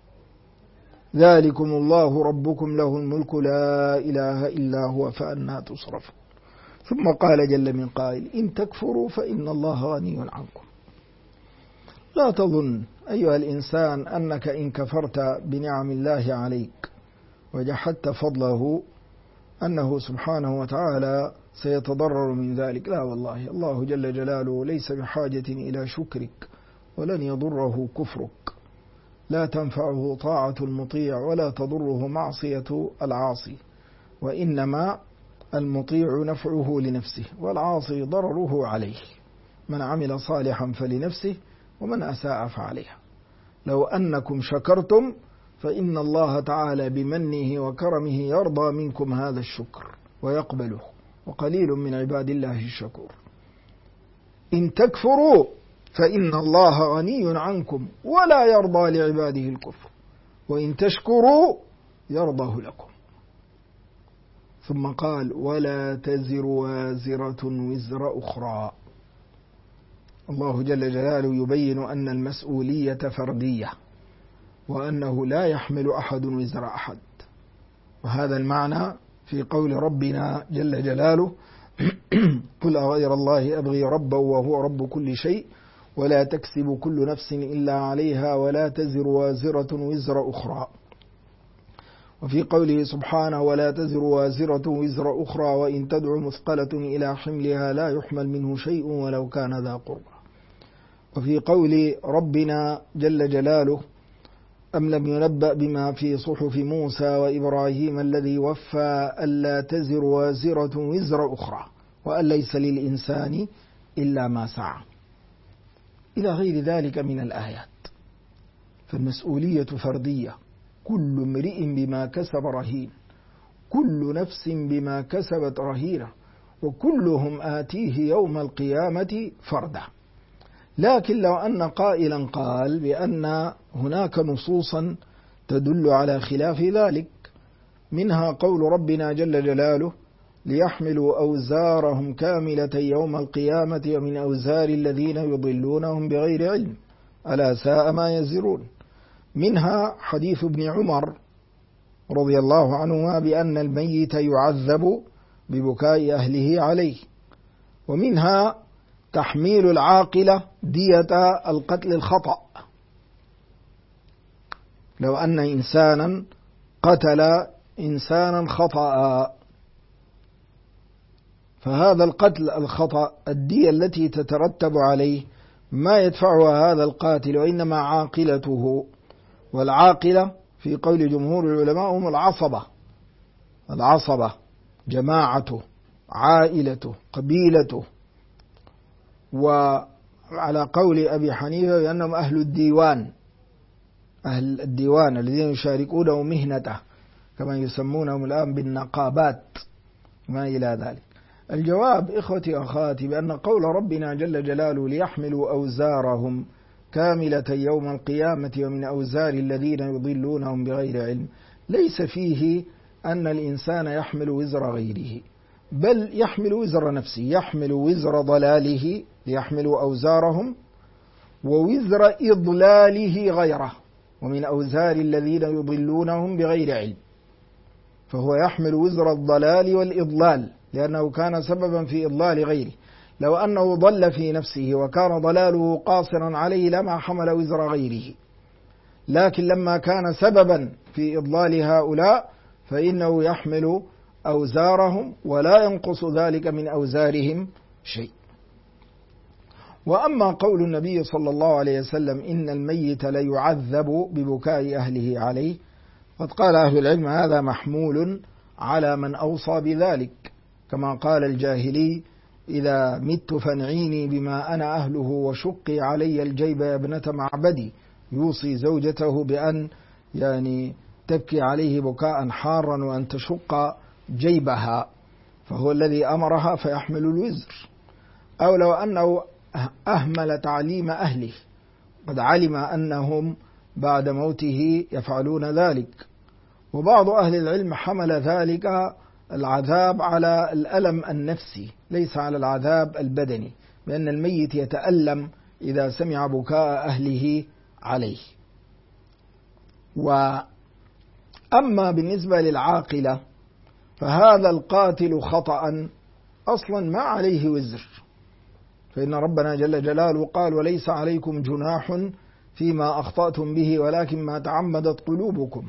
ذلكم الله ربكم له الملك لا إله إلا هو فأنى تصرفون. ثم قال جل من قائل: إن تكفروا فإن الله غني عنكم. لا تظن أيها الإنسان أنك إن كفرت بنعم الله عليك وجحدت فضله أنه سبحانه وتعالى سيتضرر من ذلك. لا والله، الله جل جلاله ليس بحاجة إلى شكرك، ولن يضره كفرك. لا تنفعه طاعة المطيع ولا تضره معصية العاصي، وإنما المطيع نفعه لنفسه والعاصي ضرره عليه. من عمل صالحا فلنفسه ومن أساء فعليها. لو أنكم شكرتم فإن الله تعالى بمنه وكرمه يرضى منكم هذا الشكر ويقبله، وقليل من عباد الله الشكور. إن تكفروا فإن الله غني عنكم ولا يرضى لعباده الكفر، وإن تشكروا يرضاه لكم. ثم قال: ولا تزر وازرة وزر أخرى. الله جل جلاله يبين أن المسؤولية فردية، وأنه لا يحمل أحد وزر أحد. وهذا المعنى في قول ربنا جل جلاله: قل أغير الله أبغي ربا وهو رب كل شيء ولا تكسب كل نفس إلا عليها ولا تزر وازرة وزر أخرى. وفي قوله سبحانه ولا تزر وازرة وزر أخرى وإن تدع مثقلة إلى حملها لا يحمل منه شيء ولو كان ذا قربى. وفي قول ربنا جل جلاله أم لم ينبأ بما في صحف موسى وإبراهيم الذي وفى ألا تزر وازرة وزر أخرى وأن ليس للإنسان إلا ما سعى إلى غير ذلك من الآيات. فالمسؤولية فردية، كل امرئ بما كسب رهين، كل نفس بما كسبت رهينة، وكلهم آتيه يوم القيامة فردا. لكن لو أن قائلا قال بأن هناك نصوصا تدل على خلاف ذلك، منها قول ربنا جل جلاله ليحملوا أوزارهم كاملة يوم القيامة ومن أوزار الذين يضلونهم بغير علم ألا ساء ما يزرون. منها حديث ابن عمر رضي الله عنهما بأن الميت يعذب ببكاء أهله عليه. ومنها تحميل العاقلة دية القتل الخطأ، لو أن إنسانا قتل إنسانا خطأ فهذا القتل الخطأ الدية التي تترتب عليه ما يدفعها هذا القاتل وإنما عاقلته، والعاقلة في قول جمهور العلماء هم العصبة جماعته عائلته قبيلته، وعلى قول أبي حنيفة بأنهم أهل الديوان الذين يشاركونه مهنته كما يسمونهم الآن بالنقابات ما إلى ذلك. الجواب إخوتي أخواتي بأن قول ربنا جل جلاله ليحملوا أوزارهم كاملة يوم القيامة ومن أوزار الذين يضلونهم بغير علم ليس فيه أن الإنسان يحمل وزر غيره، بل يحمل وزر نفسه، يحمل وزر ضلاله ليحملوا أوزارهم ووزر إضلاله غيره ومن أوزار الذين يضلونهم بغير علم، فهو يحمل وزر الضلال والإضلال لأنه كان سببا في إضلال غيره. لو أنه ضل في نفسه وكان ضلاله قاصرا عليه لما حمل وزر غيره، لكن لما كان سببا في إضلال هؤلاء فإنه يحمل أوزارهم ولا ينقص ذلك من أوزارهم شيء. وأما قول النبي صلى الله عليه وسلم إن الميت ليعذب ببكاء أهله عليه، قد قال أهل العلم هذا محمول على من أوصى بذلك، كما قال الجاهلي إذا مت فانعيني بما أنا أهله وشقي علي الجيب يا ابنة معبدي، يوصي زوجته بأن تبكي عليه بكاء حارا وأن تشق جيبها، فهو الذي أمرها فيحمل الوزر. أو لو أنه أهمل تعليم أهله، قد علم أنهم بعد موته يفعلون ذلك. وبعض أهل العلم حمل ذلك العذاب على الألم النفسي ليس على العذاب البدني، لأن الميت يتألم إذا سمع بكاء أهله عليه. وأما بالنسبة للعاقلة فهذا القاتل خطأ أصلا ما عليه وزر، فإن ربنا جل جلاله قال وليس عليكم جناح فيما أخطأتم به ولكن ما تعمدت قلوبكم،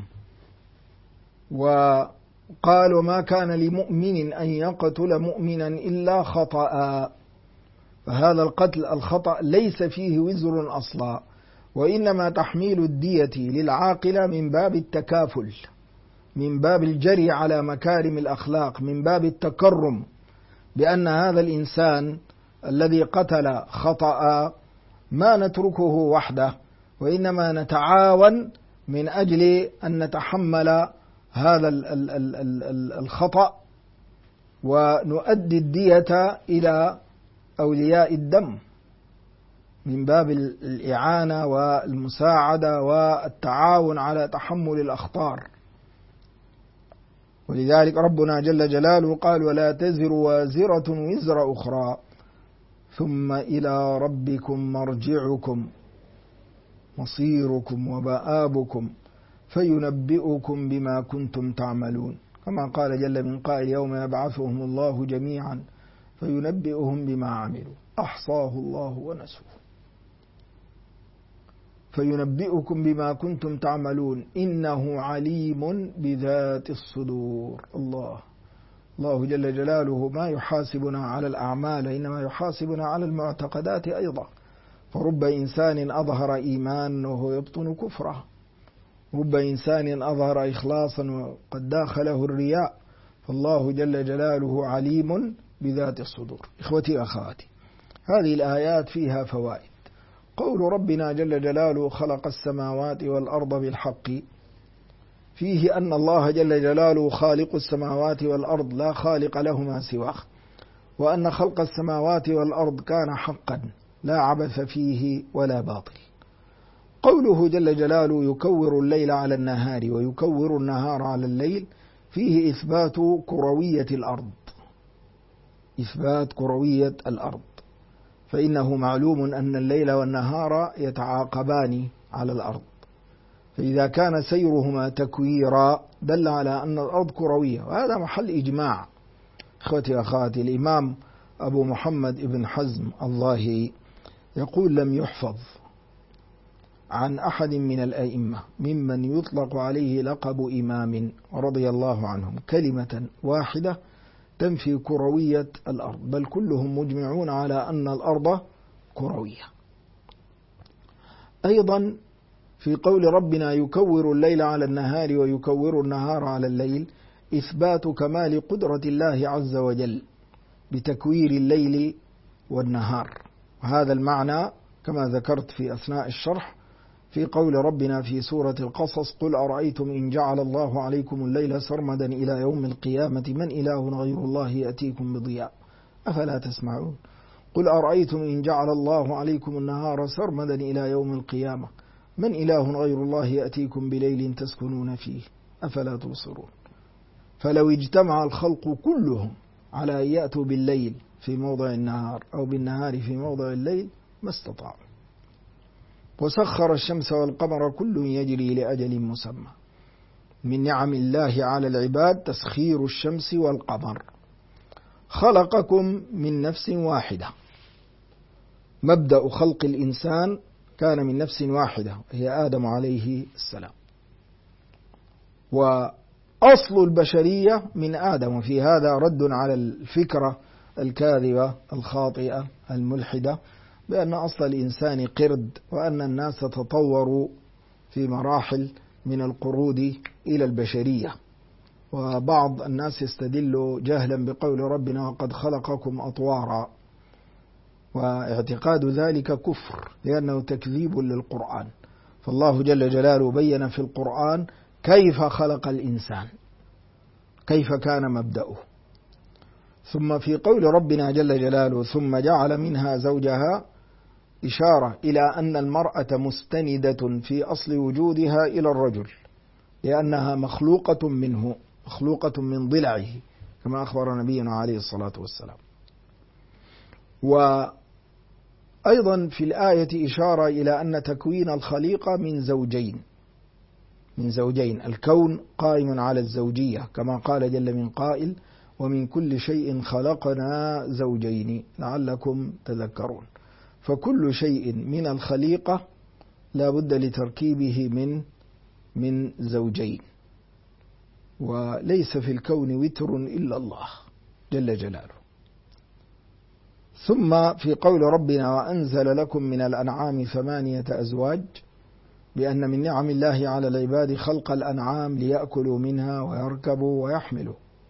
وقال وما كان لمؤمن أن يقتل مؤمنا إلا خطأ، فهذا القتل الخطأ ليس فيه وزر أصلا، وإنما تحميل الدية للعاقلة من باب التكافل، من باب الجري على مكارم الأخلاق، من باب التكرم بأن هذا الإنسان الذي قتل خطأ ما نتركه وحده، وإنما نتعاون من أجل أن نتحمل هذا الخطأ ونؤدي الدية إلى أولياء الدم من باب الإعانة والمساعدة والتعاون على تحمل الأخطار. ولذلك ربنا جل جلاله قال ولا تزر وازرة وزر أخرى ثم إلى ربكم مرجعكم مصيركم ومآبكم فينبئكم بما كنتم تعملون، كما قال جل من قائل يوم يبعثهم الله جميعا فينبئهم بما عملوا أحصاه الله ونسوه. فينبئكم بما كنتم تعملون إنه عليم بذات الصدور. الله جل جلاله ما يحاسبنا على الأعمال، إنما يحاسبنا على المعتقدات أيضا. فرب إنسان أظهر إيمانا وهو يبطن كفره، رب إنسان أظهر إخلاصا وقد داخله الرياء. فالله جل جلاله عليم بذات الصدور. إخوتي أخواتي، هذه الآيات فيها فوائد. قول ربنا جل جلاله خلق السماوات والأرض بالحق، فيه أن الله جل جلاله خالق السماوات والأرض لا خالق لهما سواه، وأن خلق السماوات والأرض كان حقا لا عبث فيه ولا باطل. قوله جل جلاله يكور الليل على النهار ويكور النهار على الليل، فيه إثبات كروية الأرض، إثبات كروية الأرض، فإنه معلوم أن الليل والنهار يتعاقبان على الأرض، فإذا كان سيرهما تكويرا دل على أن الأرض كروية، وهذا محل إجماع. إخوتي أخواتي، الإمام أبو محمد ابن حزم الظاهري يقول لم يحفظ عن أحد من الأئمة ممن يطلق عليه لقب إمام رضي الله عنهم كلمة واحدة تنفي كروية الأرض، بل كلهم مجمعون على أن الأرض كروية. أيضا في قول ربنا يكور الليل على النهار ويكور النهار على الليل، إثبات كمال قدرة الله عز وجل بتكوير الليل والنهار، وهذا المعنى كما ذكرت في أثناء الشرح في قول ربنا في سورة القصص قل أرأيتم إن جعل الله عليكم الليل سرمدا إلى يوم القيامة من إله غير الله يأتيكم بضياء أفلا تسمعون. قل أرأيتم إن جعل الله عليكم النهار سرمدا إلى يوم القيامة من إله غير الله يأتيكم بليل تسكنون فيه أفلا تبصرون. فلو اجتمع الخلق كلهم على أن يأتوا بالليل في موضع النهار أو بالنهار في موضع الليل ما استطاعوا. وسخر الشمس والقمر كل يجري لأجل مسمى. من نعم الله على العباد تسخير الشمس والقمر. خلقكم من نفس واحدة، مبدأ خلق الإنسان كان من نفس واحدة هي آدم عليه السلام، وأصل البشرية من آدم، وفي هذا رد على الفكرة الكاذبة الخاطئة الملحدة بأن أصل الإنسان قرد، وأن الناس تطوروا في مراحل من القرود إلى البشرية. وبعض الناس يستدل جهلا بقول ربنا وقد خلقكم أطوارا، واعتقاد ذلك كفر لأنه تكذيب للقرآن. فالله جل جلاله بين في القرآن كيف خلق الإنسان، كيف كان مبدأه. ثم في قول ربنا جل جلاله ثم جعل منها زوجها، إشارة إلى أن المرأة مستندة في أصل وجودها إلى الرجل، لأنها مخلوقة منه، مخلوقة من ضلعه كما أخبر نبينا عليه الصلاة والسلام. وأيضا في الآية إشارة إلى أن تكوين الخليقة من زوجين، الكون قائم على الزوجية كما قال جل من قائل ومن كل شيء خلقنا زوجين لعلكم تذكرون. فكل شيء من الخليقة لا بد لتركيبه من زوجين، وليس في الكون وتر إلا الله جل جلاله. ثم في قول ربنا وأنزل لكم من الأنعام 8 أزواج، بأن من نعم الله على العباد خلق الأنعام ليأكلوا منها ويركبوا ويحملوا.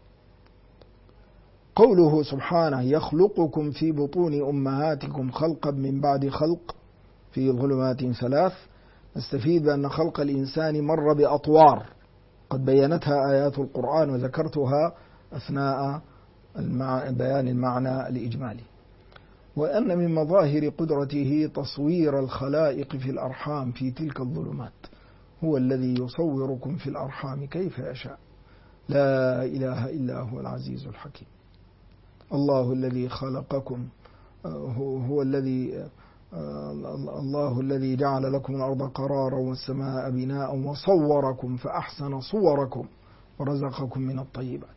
قوله سبحانه يخلقكم في بطون أمهاتكم خلقا من بعد خلق في ظلمات 3، نستفيد بأن خلق الإنسان مر بأطوار قد بينتها آيات القرآن وذكرتها أثناء بيان المعنى الإجمالي. وأن من مظاهر قدرته تصوير الخلائق في الأرحام في تلك الظلمات، هو الذي يصوركم في الأرحام كيف يشاء، لا إله إلا هو العزيز الحكيم. الله الذي خلقكم هو الذي الله الذي جعل لكم الأرض قرارا والسماء بناء وصوركم فأحسن صوركم ورزقكم من الطيبات.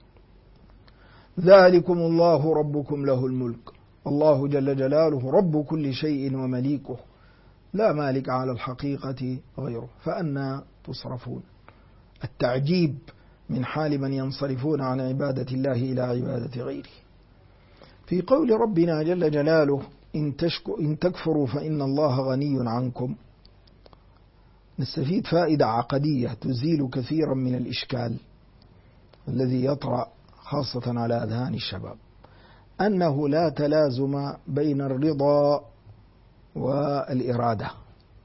ذلكم الله ربكم له الملك، الله جل جلاله رب كل شيء ومليكه، لا مالك على الحقيقة غيره، فأنا تصرفون. التعجيب من حال من ينصرفون عن عبادة الله إلى عبادة غيره. في قول ربنا جل جلاله إن تكفروا فإن الله غني عنكم، نستفيد فائدة عقدية تزيل كثيرا من الإشكال الذي يطرأ خاصة على أذهان الشباب، أنه لا تلازم بين الرضا والإرادة.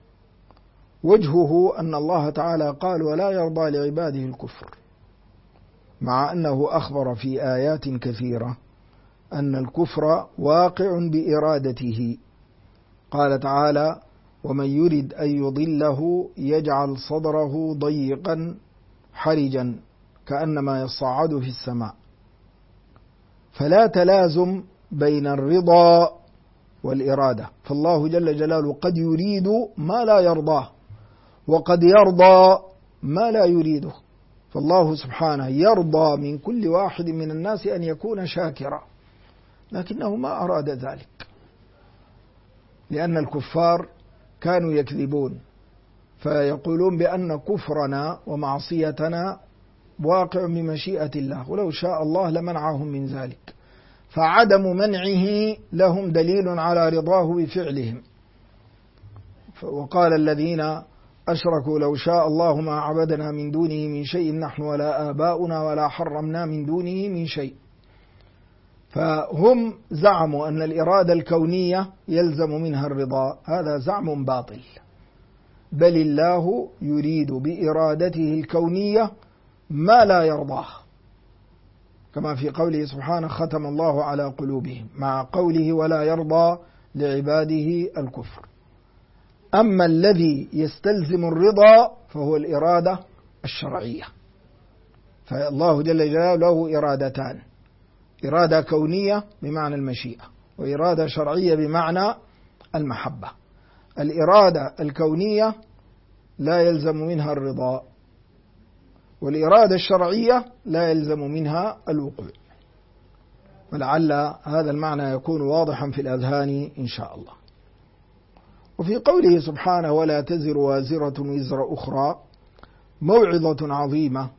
وجهه أن الله تعالى قال ولا يرضى لعباده الكفر، مع أنه أخبر في آيات كثيرة أن الكفر واقع بإرادته. قال تعالى ومن يرد أن يضله يجعل صدره ضيقا حرجا كأنما يصعد في السماء. فلا تلازم بين الرضا والإرادة، فالله جل جلاله قد يريد ما لا يرضاه وقد يرضى ما لا يريده. فالله سبحانه يرضى من كل واحد من الناس أن يكون شاكرا، لكنه ما أراد ذلك، لأن الكفار كانوا يكذبون فيقولون بأن كفرنا ومعصيتنا واقع بمشيئة الله، ولو شاء الله لمنعهم من ذلك، فعدم منعه لهم دليل على رضاه بفعلهم. وقال الذين أشركوا لو شاء الله ما عبدنا من دونه من شيء نحن ولا آباؤنا ولا حرمنا من دونه من شيء. فهم زعموا أن الإرادة الكونية يلزم منها الرضا، هذا زعم باطل، بل الله يريد بإرادته الكونية ما لا يرضاه، كما في قوله سبحانه ختم الله على قلوبهم، مع قوله ولا يرضى لعباده الكفر. أما الذي يستلزم الرضا فهو الإرادة الشرعية، فالله جل جلاله له إرادتان، إرادة كونية بمعنى المشيئة، وإرادة شرعية بمعنى المحبة. الإرادة الكونية لا يلزم منها الرضا، والإرادة الشرعية لا يلزم منها الوقوع. ولعل هذا المعنى يكون واضحا في الأذهان إن شاء الله. وفي قوله سبحانه ولا تزر وازرة وزر أخرى موعظة عظيمة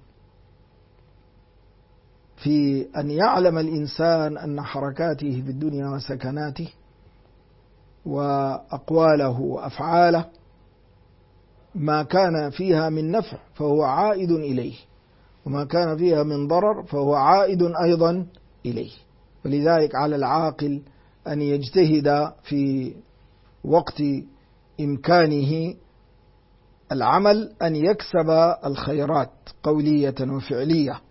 في أن يعلم الإنسان أن حركاته في الدنيا وسكناته وأقواله وأفعاله ما كان فيها من نفع فهو عائد إليه، وما كان فيها من ضرر فهو عائد أيضا إليه. ولذلك على العاقل أن يجتهد في وقت إمكانه العمل أن يكسب الخيرات قولية وفعلية.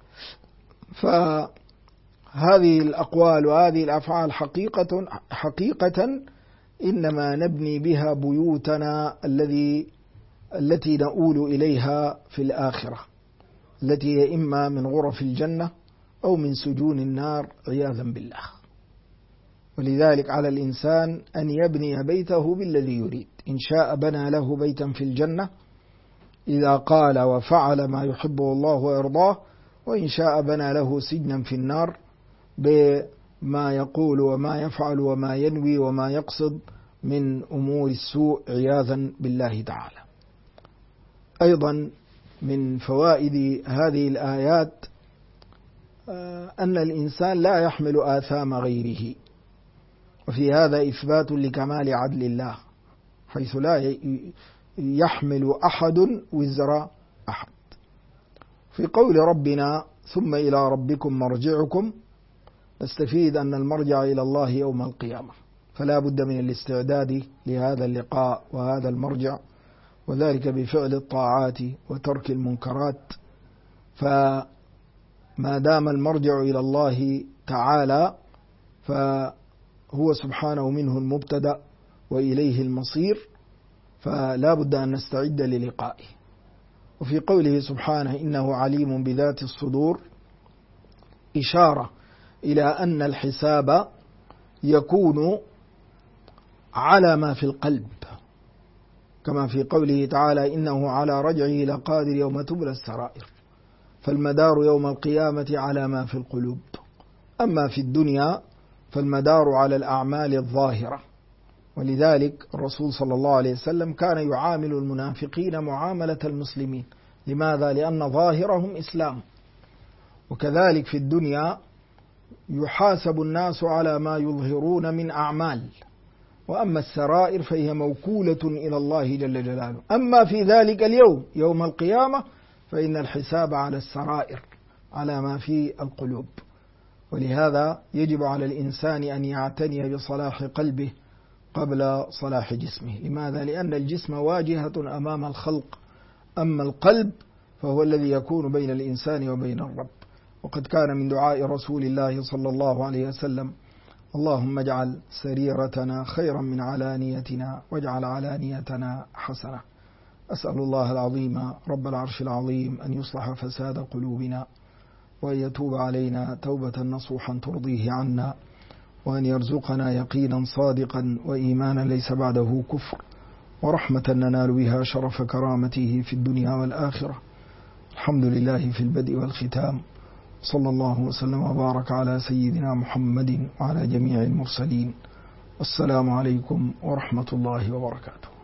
فهذه الأقوال وهذه الأفعال حقيقة إنما نبني بها بيوتنا التي نؤول إليها في الآخرة، التي هي إما من غرف الجنة أو من سجون النار عياذا بالله. ولذلك على الإنسان أن يبني بيته بالذي يريد، إن شاء بنى له بيتا في الجنة إذا قال وفعل ما يحبه الله ويرضاه، وإن شاء بنى له سجنا في النار بما يقول وما يفعل وما ينوي وما يقصد من أمور السوء عياذا بالله تعالى. أيضا من فوائد هذه الآيات أن الإنسان لا يحمل آثام غيره، وفي هذا إثبات لكمال عدل الله، حيث لا يحمل أحد وزر أحد. في قول ربنا ثم إلى ربكم مرجعكم نستفيد أن المرجع إلى الله يوم القيامة، فلا بد من الاستعداد لهذا اللقاء وهذا المرجع، وذلك بفعل الطاعات وترك المنكرات. فما دام المرجع إلى الله تعالى فهو سبحانه منه المبتدأ وإليه المصير، فلا بد أن نستعد للقائه. وفي قوله سبحانه إنه عليم بذات الصدور إشارة إلى أن الحساب يكون على ما في القلب، كما في قوله تعالى إنه على رجعه لقادر يوم تبلى السرائر، فالمدار يوم القيامة على ما في القلوب. أما في الدنيا فالمدار على الأعمال الظاهرة، ولذلك الرسول صلى الله عليه وسلم كان يعامل المنافقين معاملة المسلمين. لماذا؟ لأن ظاهرهم إسلام. وكذلك في الدنيا يحاسب الناس على ما يظهرون من أعمال، وأما السرائر فهي موكولة إلى الله جل جلاله. أما في ذلك اليوم يوم القيامة فإن الحساب على السرائر، على ما في القلوب. ولهذا يجب على الإنسان أن يعتني بصلاح قلبه قبل صلاح جسمه. لماذا؟ لأن الجسم واجهة أمام الخلق، أما القلب فهو الذي يكون بين الإنسان وبين الرب. وقد كان من دعاء رسول الله صلى الله عليه وسلم: اللهم اجعل سريرتنا خيرا من علانيتنا واجعل علانيتنا حسنة. أسأل الله العظيم رب العرش العظيم أن يصلح فساد قلوبنا، وأن يتوب علينا توبة نصوحا ترضيه عنا، وأن يرزقنا يقينا صادقا وإيمانا ليس بعده كفر، ورحمة ننال بها شرف كرامته في الدنيا والآخرة. الحمد لله في البدء والختام، صلى الله وسلم وبارك على سيدنا محمد وعلى جميع المرسلين. والسلام عليكم ورحمة الله وبركاته.